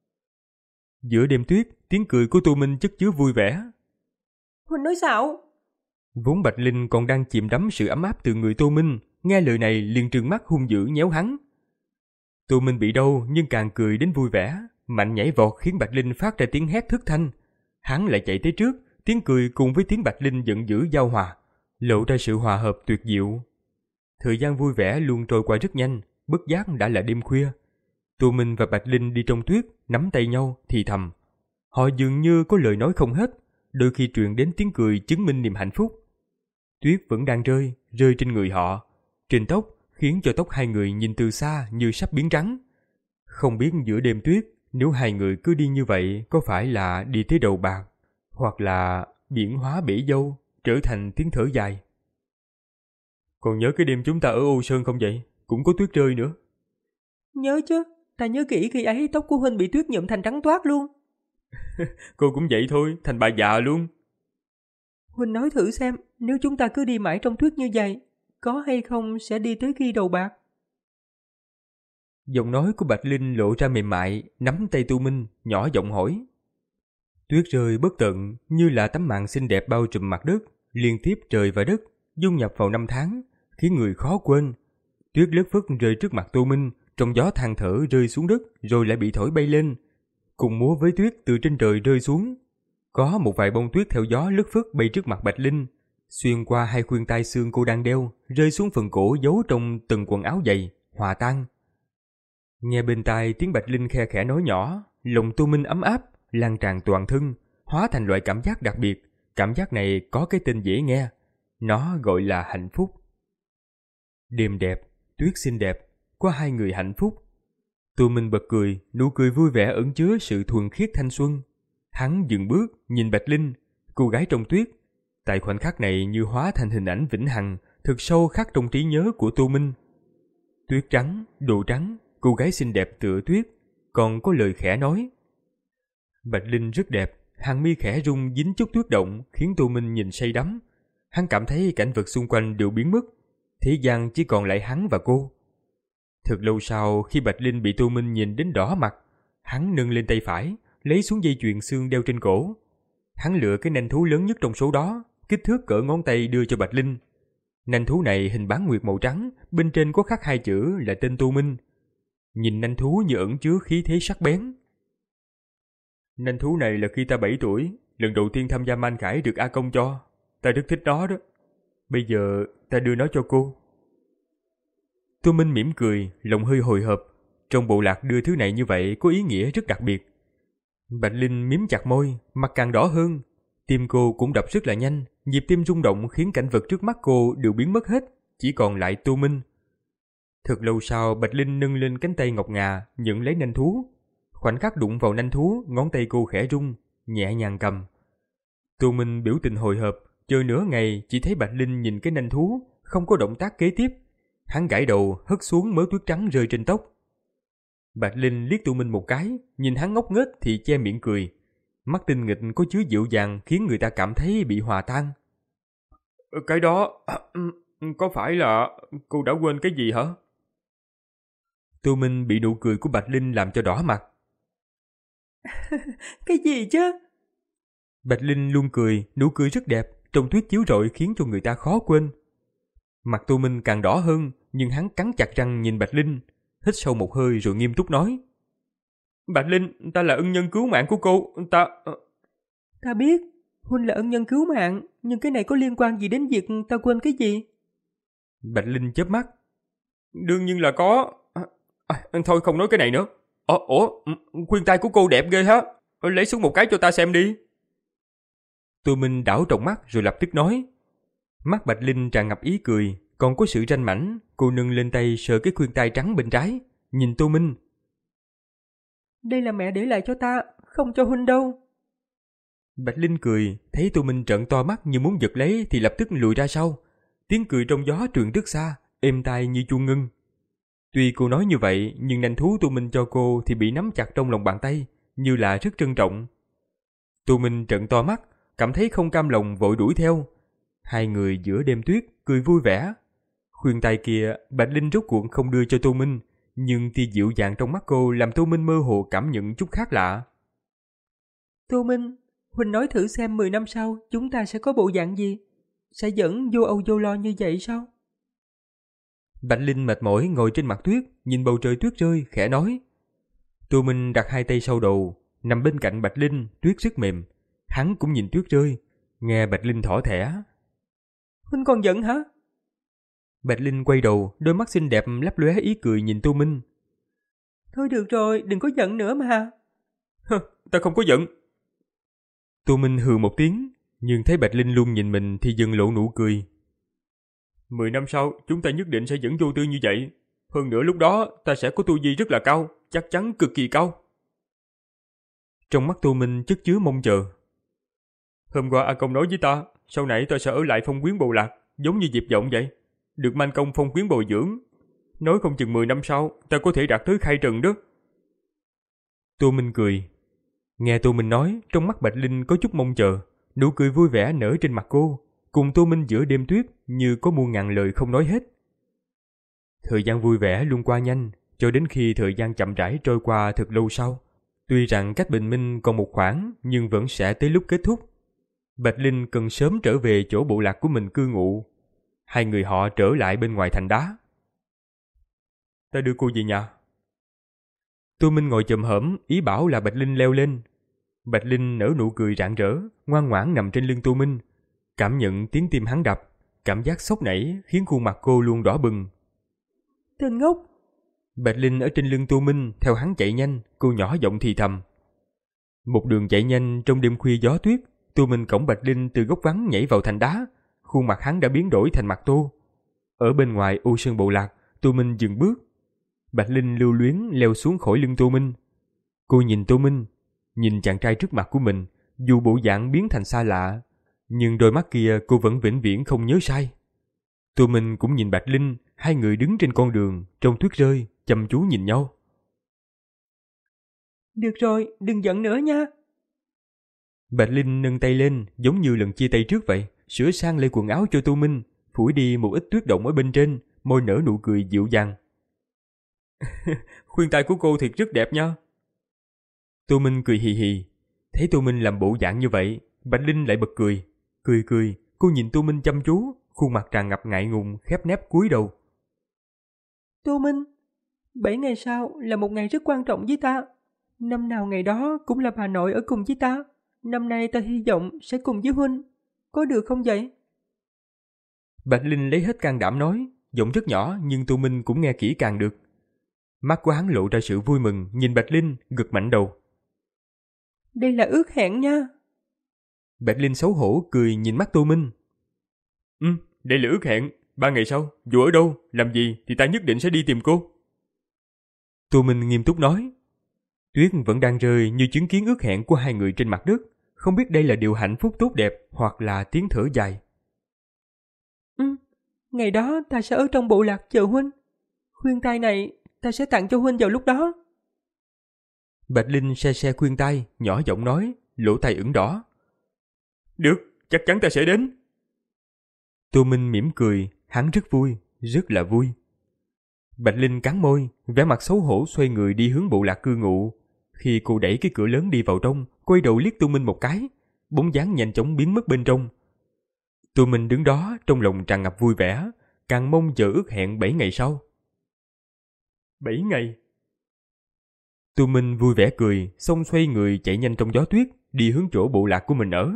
Giữa đêm tuyết, tiếng cười của Tô Minh chất chứa vui vẻ. Huynh nói sao? Vốn Bạch Linh còn đang chìm đắm sự ấm áp từ người Tô Minh, nghe lời này liền trừng mắt hung dữ nhéo hắn. Tô Minh bị đau nhưng càng cười đến vui vẻ, mạnh nhảy vọt khiến Bạch Linh phát ra tiếng hét thất thanh. Hắn lại chạy tới trước, tiếng cười cùng với tiếng Bạch Linh giận dữ giao hòa, lộ ra sự hòa hợp tuyệt diệu. Thời gian vui vẻ luôn trôi qua rất nhanh, bất giác đã là đêm khuya. Tô Minh và Bạch Linh đi trong tuyết, nắm tay nhau, thì thầm. Họ dường như có lời nói không hết, đôi khi truyền đến tiếng cười chứng minh niềm hạnh phúc. Tuyết vẫn đang rơi, rơi trên người họ, trên tóc, khiến cho tóc hai người nhìn từ xa như sắp biến trắng. Không biết giữa đêm tuyết, nếu hai người cứ đi như vậy có phải là đi tới đầu bạc, hoặc là biển hóa bể dâu, trở thành tiếng thở dài. Còn nhớ cái đêm chúng ta ở Ô Sơn không vậy? Cũng có tuyết rơi nữa. Nhớ chứ, ta nhớ kỹ khi ấy tóc của huynh bị tuyết nhuộm thành trắng toát luôn. Cô cũng vậy thôi, thành bà già luôn. Huynh nói thử xem, nếu chúng ta cứ đi mãi trong tuyết như vậy, có hay không sẽ đi tới khi đầu bạc? Giọng nói của Bạch Linh lộ ra mềm mại, nắm tay Tô Minh, nhỏ giọng hỏi. Tuyết rơi bất tận như là tấm màn xinh đẹp bao trùm mặt đất, liên tiếp trời và đất, dung nhập vào năm tháng, khiến người khó quên. Tuyết lất phất rơi trước mặt Tô Minh, trong gió than thở rơi xuống đất rồi lại bị thổi bay lên, cùng múa với tuyết từ trên trời rơi xuống. Có một vài bông tuyết theo gió lất phất bay trước mặt Bạch Linh, xuyên qua hai khuyên tai xương cô đang đeo, rơi xuống phần cổ giấu trong từng quần áo dày, hòa tan. Nghe bên tai tiếng Bạch Linh khe khẽ nói nhỏ, lòng Tô Minh ấm áp, lan tràn toàn thân, hóa thành loại cảm giác đặc biệt. Cảm giác này có cái tên dễ nghe, nó gọi là hạnh phúc. Đêm đẹp, tuyết xinh đẹp, có hai người hạnh phúc. Tô Minh bật cười, nụ cười vui vẻ ẩn chứa sự thuần khiết thanh xuân. Hắn dừng bước, nhìn Bạch Linh, cô gái trong tuyết. Tại khoảnh khắc này như hóa thành hình ảnh vĩnh hằng, thực sâu khắc trong trí nhớ của Tô Minh. Tuyết trắng, đồ trắng, cô gái xinh đẹp tựa tuyết, còn có lời khẽ nói. Bạch Linh rất đẹp, hàng mi khẽ rung dính chút tuyết động khiến Tô Minh nhìn say đắm. Hắn cảm thấy cảnh vật xung quanh đều biến mất, thế gian chỉ còn lại hắn và cô. Thật lâu sau, khi Bạch Linh bị Tô Minh nhìn đến đỏ mặt, hắn nâng lên tay phải, lấy xuống dây chuyền xương đeo trên cổ. Hắn lựa cái nanh thú lớn nhất trong số đó, kích thước cỡ ngón tay đưa cho Bạch Linh. Nanh thú này hình bán nguyệt màu trắng, bên trên có khắc hai chữ là tên Tô Minh. Nhìn nanh thú như ẩn chứa khí thế sắc bén. Nanh thú này là khi ta bảy tuổi, lần đầu tiên tham gia man khải được A Công cho. Ta rất thích nó đó. Bây giờ ta đưa nó cho cô. Tô Minh mỉm cười, lòng hơi hồi hộp. Trong bộ lạc đưa thứ này như vậy có ý nghĩa rất đặc biệt. Bạch Linh mím chặt môi, mặt càng đỏ hơn. Tim cô cũng đập rất là nhanh, nhịp tim rung động khiến cảnh vật trước mắt cô đều biến mất hết, chỉ còn lại Tô Minh. Thật lâu sau, Bạch Linh nâng lên cánh tay ngọc ngà, nhận lấy nanh thú. Khoảnh khắc đụng vào nanh thú, ngón tay cô khẽ rung, nhẹ nhàng cầm. Tô Minh biểu tình hồi hộp, chờ nửa ngày chỉ thấy Bạch Linh nhìn cái nanh thú, không có động tác kế tiếp. Hắn gãi đầu, hất xuống mớ tuyết trắng rơi trên tóc. Bạch Linh liếc Tô Minh một cái, nhìn hắn ngốc nghếch thì che miệng cười. Mắt tinh nghịch có chứa dịu dàng khiến người ta cảm thấy bị hòa tan. Cái đó, có phải là cô đã quên cái gì hả? Tô Minh bị nụ cười của Bạch Linh làm cho đỏ mặt. Cái gì chứ? Bạch Linh luôn cười, nụ cười rất đẹp, trong tuyết chiếu rọi khiến cho người ta khó quên. Mặt Tô Minh càng đỏ hơn, nhưng hắn cắn chặt răng nhìn Bạch Linh, hít sâu một hơi rồi nghiêm túc nói. Bạch Linh, ta là ân nhân cứu mạng của cô, ta... Ta biết, Huynh là ân nhân cứu mạng, nhưng cái này có liên quan gì đến việc ta quên cái gì? Bạch Linh chớp mắt. Đương nhiên là có... À, thôi không nói cái này nữa. Ủa, ủa, khuyên tai của cô đẹp ghê hả? Lấy xuống một cái cho ta xem đi. Tô Minh đảo trọng mắt rồi lập tức nói. Mắt Bạch Linh tràn ngập ý cười, còn có sự ranh mãnh. Cô nâng lên tay sờ cái khuyên tai trắng bên trái, nhìn Tô Minh. Đây là mẹ để lại cho ta, không cho Huynh đâu. Bạch Linh cười, thấy Tô Minh trợn to mắt như muốn giật lấy thì lập tức lùi ra sau. Tiếng cười trong gió truyền rất xa, êm tai như chuông ngân. Tuy cô nói như vậy, nhưng nanh thú Tô Minh cho cô thì bị nắm chặt trong lòng bàn tay, như là rất trân trọng. Tô Minh trợn to mắt, cảm thấy không cam lòng vội đuổi theo. Hai người giữa đêm tuyết cười vui vẻ. Khuyên tai kia, Bạch Linh rốt cuộc không đưa cho Tô Minh, nhưng tia dịu dàng trong mắt cô làm Tô Minh mơ hồ cảm nhận chút khác lạ. Tô Minh, Huynh nói thử xem mười năm sau chúng ta sẽ có bộ dạng gì? Sẽ vẫn vô âu vô lo như vậy sao? Bạch Linh mệt mỏi ngồi trên mặt tuyết, nhìn bầu trời tuyết rơi, khẽ nói. Tô Minh đặt hai tay sau đầu, nằm bên cạnh Bạch Linh, tuyết rất mềm. Hắn cũng nhìn tuyết rơi, nghe Bạch Linh thỏ thẻ. Huynh còn giận hả? Bạch Linh quay đầu, đôi mắt xinh đẹp lấp lóe ý cười nhìn Tô Minh. Thôi được rồi, đừng có giận nữa mà. Hơ, ta không có giận. Tô Minh hừ một tiếng, nhưng thấy Bạch Linh luôn nhìn mình thì dần lộ nụ cười. Mười năm sau, chúng ta nhất định sẽ vẫn vô tư như vậy. Hơn nữa lúc đó, ta sẽ có tu vi rất là cao, chắc chắn cực kỳ cao. Trong mắt Tô Minh chất chứa mong chờ. Hôm qua A Công nói với ta, sau này ta sẽ ở lại phong quyến bộ lạc, giống như Diệp Vọng vậy. Được Man Công phong quyến bồi dưỡng. Nói không chừng mười năm sau, ta có thể đạt tới khai trần đó. Tô Minh cười. Nghe Tô Minh nói, trong mắt Bạch Linh có chút mong chờ, nụ cười vui vẻ nở trên mặt cô, cùng Tô Minh giữa đêm tuyết như có muôn ngàn lời không nói hết. Thời gian vui vẻ luôn qua nhanh, cho đến khi thời gian chậm rãi trôi qua thật lâu sau. Tuy rằng cách bình minh còn một khoảng, nhưng vẫn sẽ tới lúc kết thúc. Bạch Linh cần sớm trở về chỗ bộ lạc của mình cư ngụ. Hai người họ trở lại bên ngoài thành đá. Ta đưa cô về nhà. Tô Minh ngồi chồm hổm, ý bảo là Bạch Linh leo lên. Bạch Linh nở nụ cười rạng rỡ, ngoan ngoãn nằm trên lưng Tô Minh. Cảm nhận tiếng tim hắn đập, cảm giác sốc nảy khiến khuôn mặt cô luôn đỏ bừng. Tên ngốc! Bạch Linh ở trên lưng Tô Minh, theo hắn chạy nhanh, cô nhỏ giọng thì thầm. Một đường chạy nhanh trong đêm khuya gió tuyết, Tô Minh cõng Bạch Linh từ góc vắng nhảy vào thành đá. Khuôn mặt hắn đã biến đổi thành mặt tô. Ở bên ngoài ô sơn bộ lạc, Tô Minh dừng bước. Bạch Linh lưu luyến leo xuống khỏi lưng Tô Minh. Cô nhìn Tô Minh, nhìn chàng trai trước mặt của mình, dù bộ dạng biến thành xa lạ, nhưng đôi mắt kia cô vẫn vĩnh viễn không nhớ sai. Tô Minh cũng nhìn Bạch Linh, hai người đứng trên con đường, trong tuyết rơi, chăm chú nhìn nhau. Được rồi, đừng giận nữa nha. Bạch Linh nâng tay lên, giống như lần chia tay trước vậy, sửa sang lại quần áo cho Tô Minh, phủi đi một ít tuyết động ở bên trên, môi nở nụ cười dịu dàng. Khuyên tai của cô thiệt rất đẹp nha. Tô Minh cười hì hì. Thấy Tô Minh làm bộ dạng như vậy, Bạch Linh lại bật cười. Cười cười, cô nhìn Tô Minh chăm chú, khuôn mặt tràn ngập ngại ngùng, khép nép cúi đầu. Tô Minh, bảy ngày sau là một ngày rất quan trọng với ta. Năm nào ngày đó cũng là bà nội ở cùng với ta. Năm nay ta hy vọng sẽ cùng với huynh. Có được không vậy? Bạch Linh lấy hết can đảm nói, giọng rất nhỏ nhưng Tô Minh cũng nghe kỹ càng được. Mắt của hắn lộ ra sự vui mừng, nhìn Bạch Linh, gật mạnh đầu. Đây là ước hẹn nha. Bạch Linh xấu hổ cười nhìn mắt Tô Minh. Ừ, đây là ước hẹn. Ba ngày sau, dù ở đâu, làm gì thì ta nhất định sẽ đi tìm cô. Tô Minh nghiêm túc nói. Tuyết vẫn đang rơi như chứng kiến ước hẹn của hai người trên mặt đất. Không biết đây là điều hạnh phúc tốt đẹp hoặc là tiếng thở dài. Ừ, ngày đó ta sẽ ở trong bộ lạc chờ huynh. Khuyên tai này ta sẽ tặng cho huynh vào lúc đó. Bạch Linh se se khuyên tai, nhỏ giọng nói, lỗ tai ửng đỏ. Được, chắc chắn ta sẽ đến. Tô Minh mỉm cười, hắn rất vui, rất là vui. Bạch Linh cắn môi, vẻ mặt xấu hổ xoay người đi hướng bộ lạc cư ngụ. Khi cô đẩy cái cửa lớn đi vào trong, quay đầu liếc Tô Minh một cái, bóng dáng nhanh chóng biến mất bên trong. Tô Minh đứng đó trong lòng tràn ngập vui vẻ, càng mong chờ ước hẹn bảy ngày sau. Bảy ngày. Tô Minh vui vẻ cười, xong xoay người chạy nhanh trong gió tuyết, đi hướng chỗ bộ lạc của mình ở.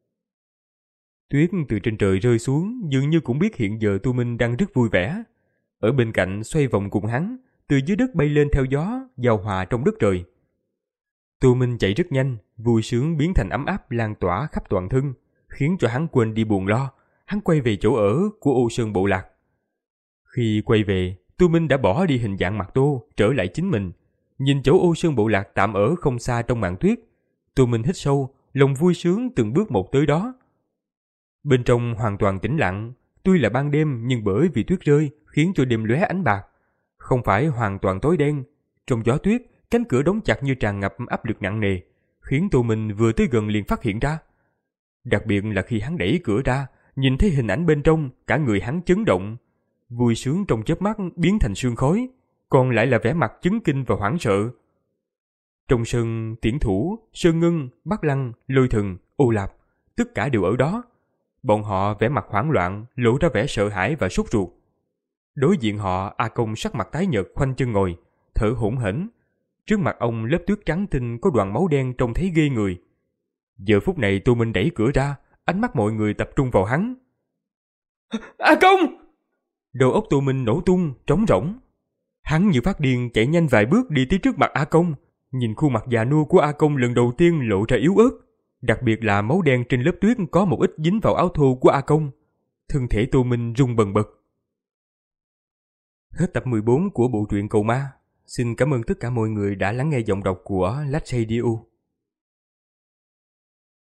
Tuyết từ trên trời rơi xuống, dường như cũng biết hiện giờ Tô Minh đang rất vui vẻ. Ở bên cạnh xoay vòng cùng hắn, từ dưới đất bay lên theo gió, giao hòa trong đất trời. Tô Minh chạy rất nhanh, vui sướng biến thành ấm áp lan tỏa khắp toàn thân, khiến cho hắn quên đi buồn lo. Hắn quay về chỗ ở của Ô Sơn bộ lạc. Khi quay về, Tô Minh đã bỏ đi hình dạng mặt tô, trở lại chính mình. Nhìn chỗ Ô Sơn bộ lạc tạm ở không xa trong màn tuyết, Tô Minh hít sâu, lòng vui sướng từng bước một tới đó. Bên trong hoàn toàn tĩnh lặng, tuy là ban đêm nhưng bởi vì tuyết rơi khiến cho đêm lóe ánh bạc, không phải hoàn toàn tối đen. Trong gió tuyết, cánh cửa đóng chặt như tràn ngập áp lực nặng nề, khiến Tô Minh vừa tới gần liền phát hiện ra. Đặc biệt là khi hắn đẩy cửa ra, nhìn thấy hình ảnh bên trong, cả người hắn chấn động, vui sướng trong chớp mắt biến thành sương khói, còn lại là vẻ mặt chấn kinh và hoảng sợ. Trong sân, Tiễn Thủ, Sơn Ngân, Bắc Lăng, Lôi Thần, Ô Lạp, tất cả đều ở đó. Bọn họ vẻ mặt hoảng loạn, lộ ra vẻ sợ hãi và sốt ruột. Đối diện họ, A Công sắc mặt tái nhợt khoanh chân ngồi, thở hổn hển. Trước mặt ông lớp tuyết trắng tinh có đoàn máu đen trông thấy ghê người. Giờ phút này Tô Minh đẩy cửa ra, ánh mắt mọi người tập trung vào hắn. A Công! Đầu óc Tô Minh nổ tung, trống rỗng. Hắn như phát điên chạy nhanh vài bước đi tới trước mặt A Công, nhìn khuôn mặt già nua của A Công lần đầu tiên lộ ra yếu ớt, đặc biệt là máu đen trên lớp tuyết có một ít dính vào áo thô của A Công. Thân thể Tô Minh rung bần bật. Hết tập mười bốn của bộ truyện Cầu Ma. Xin cảm ơn tất cả mọi người đã lắng nghe giọng đọc của Lách Radio.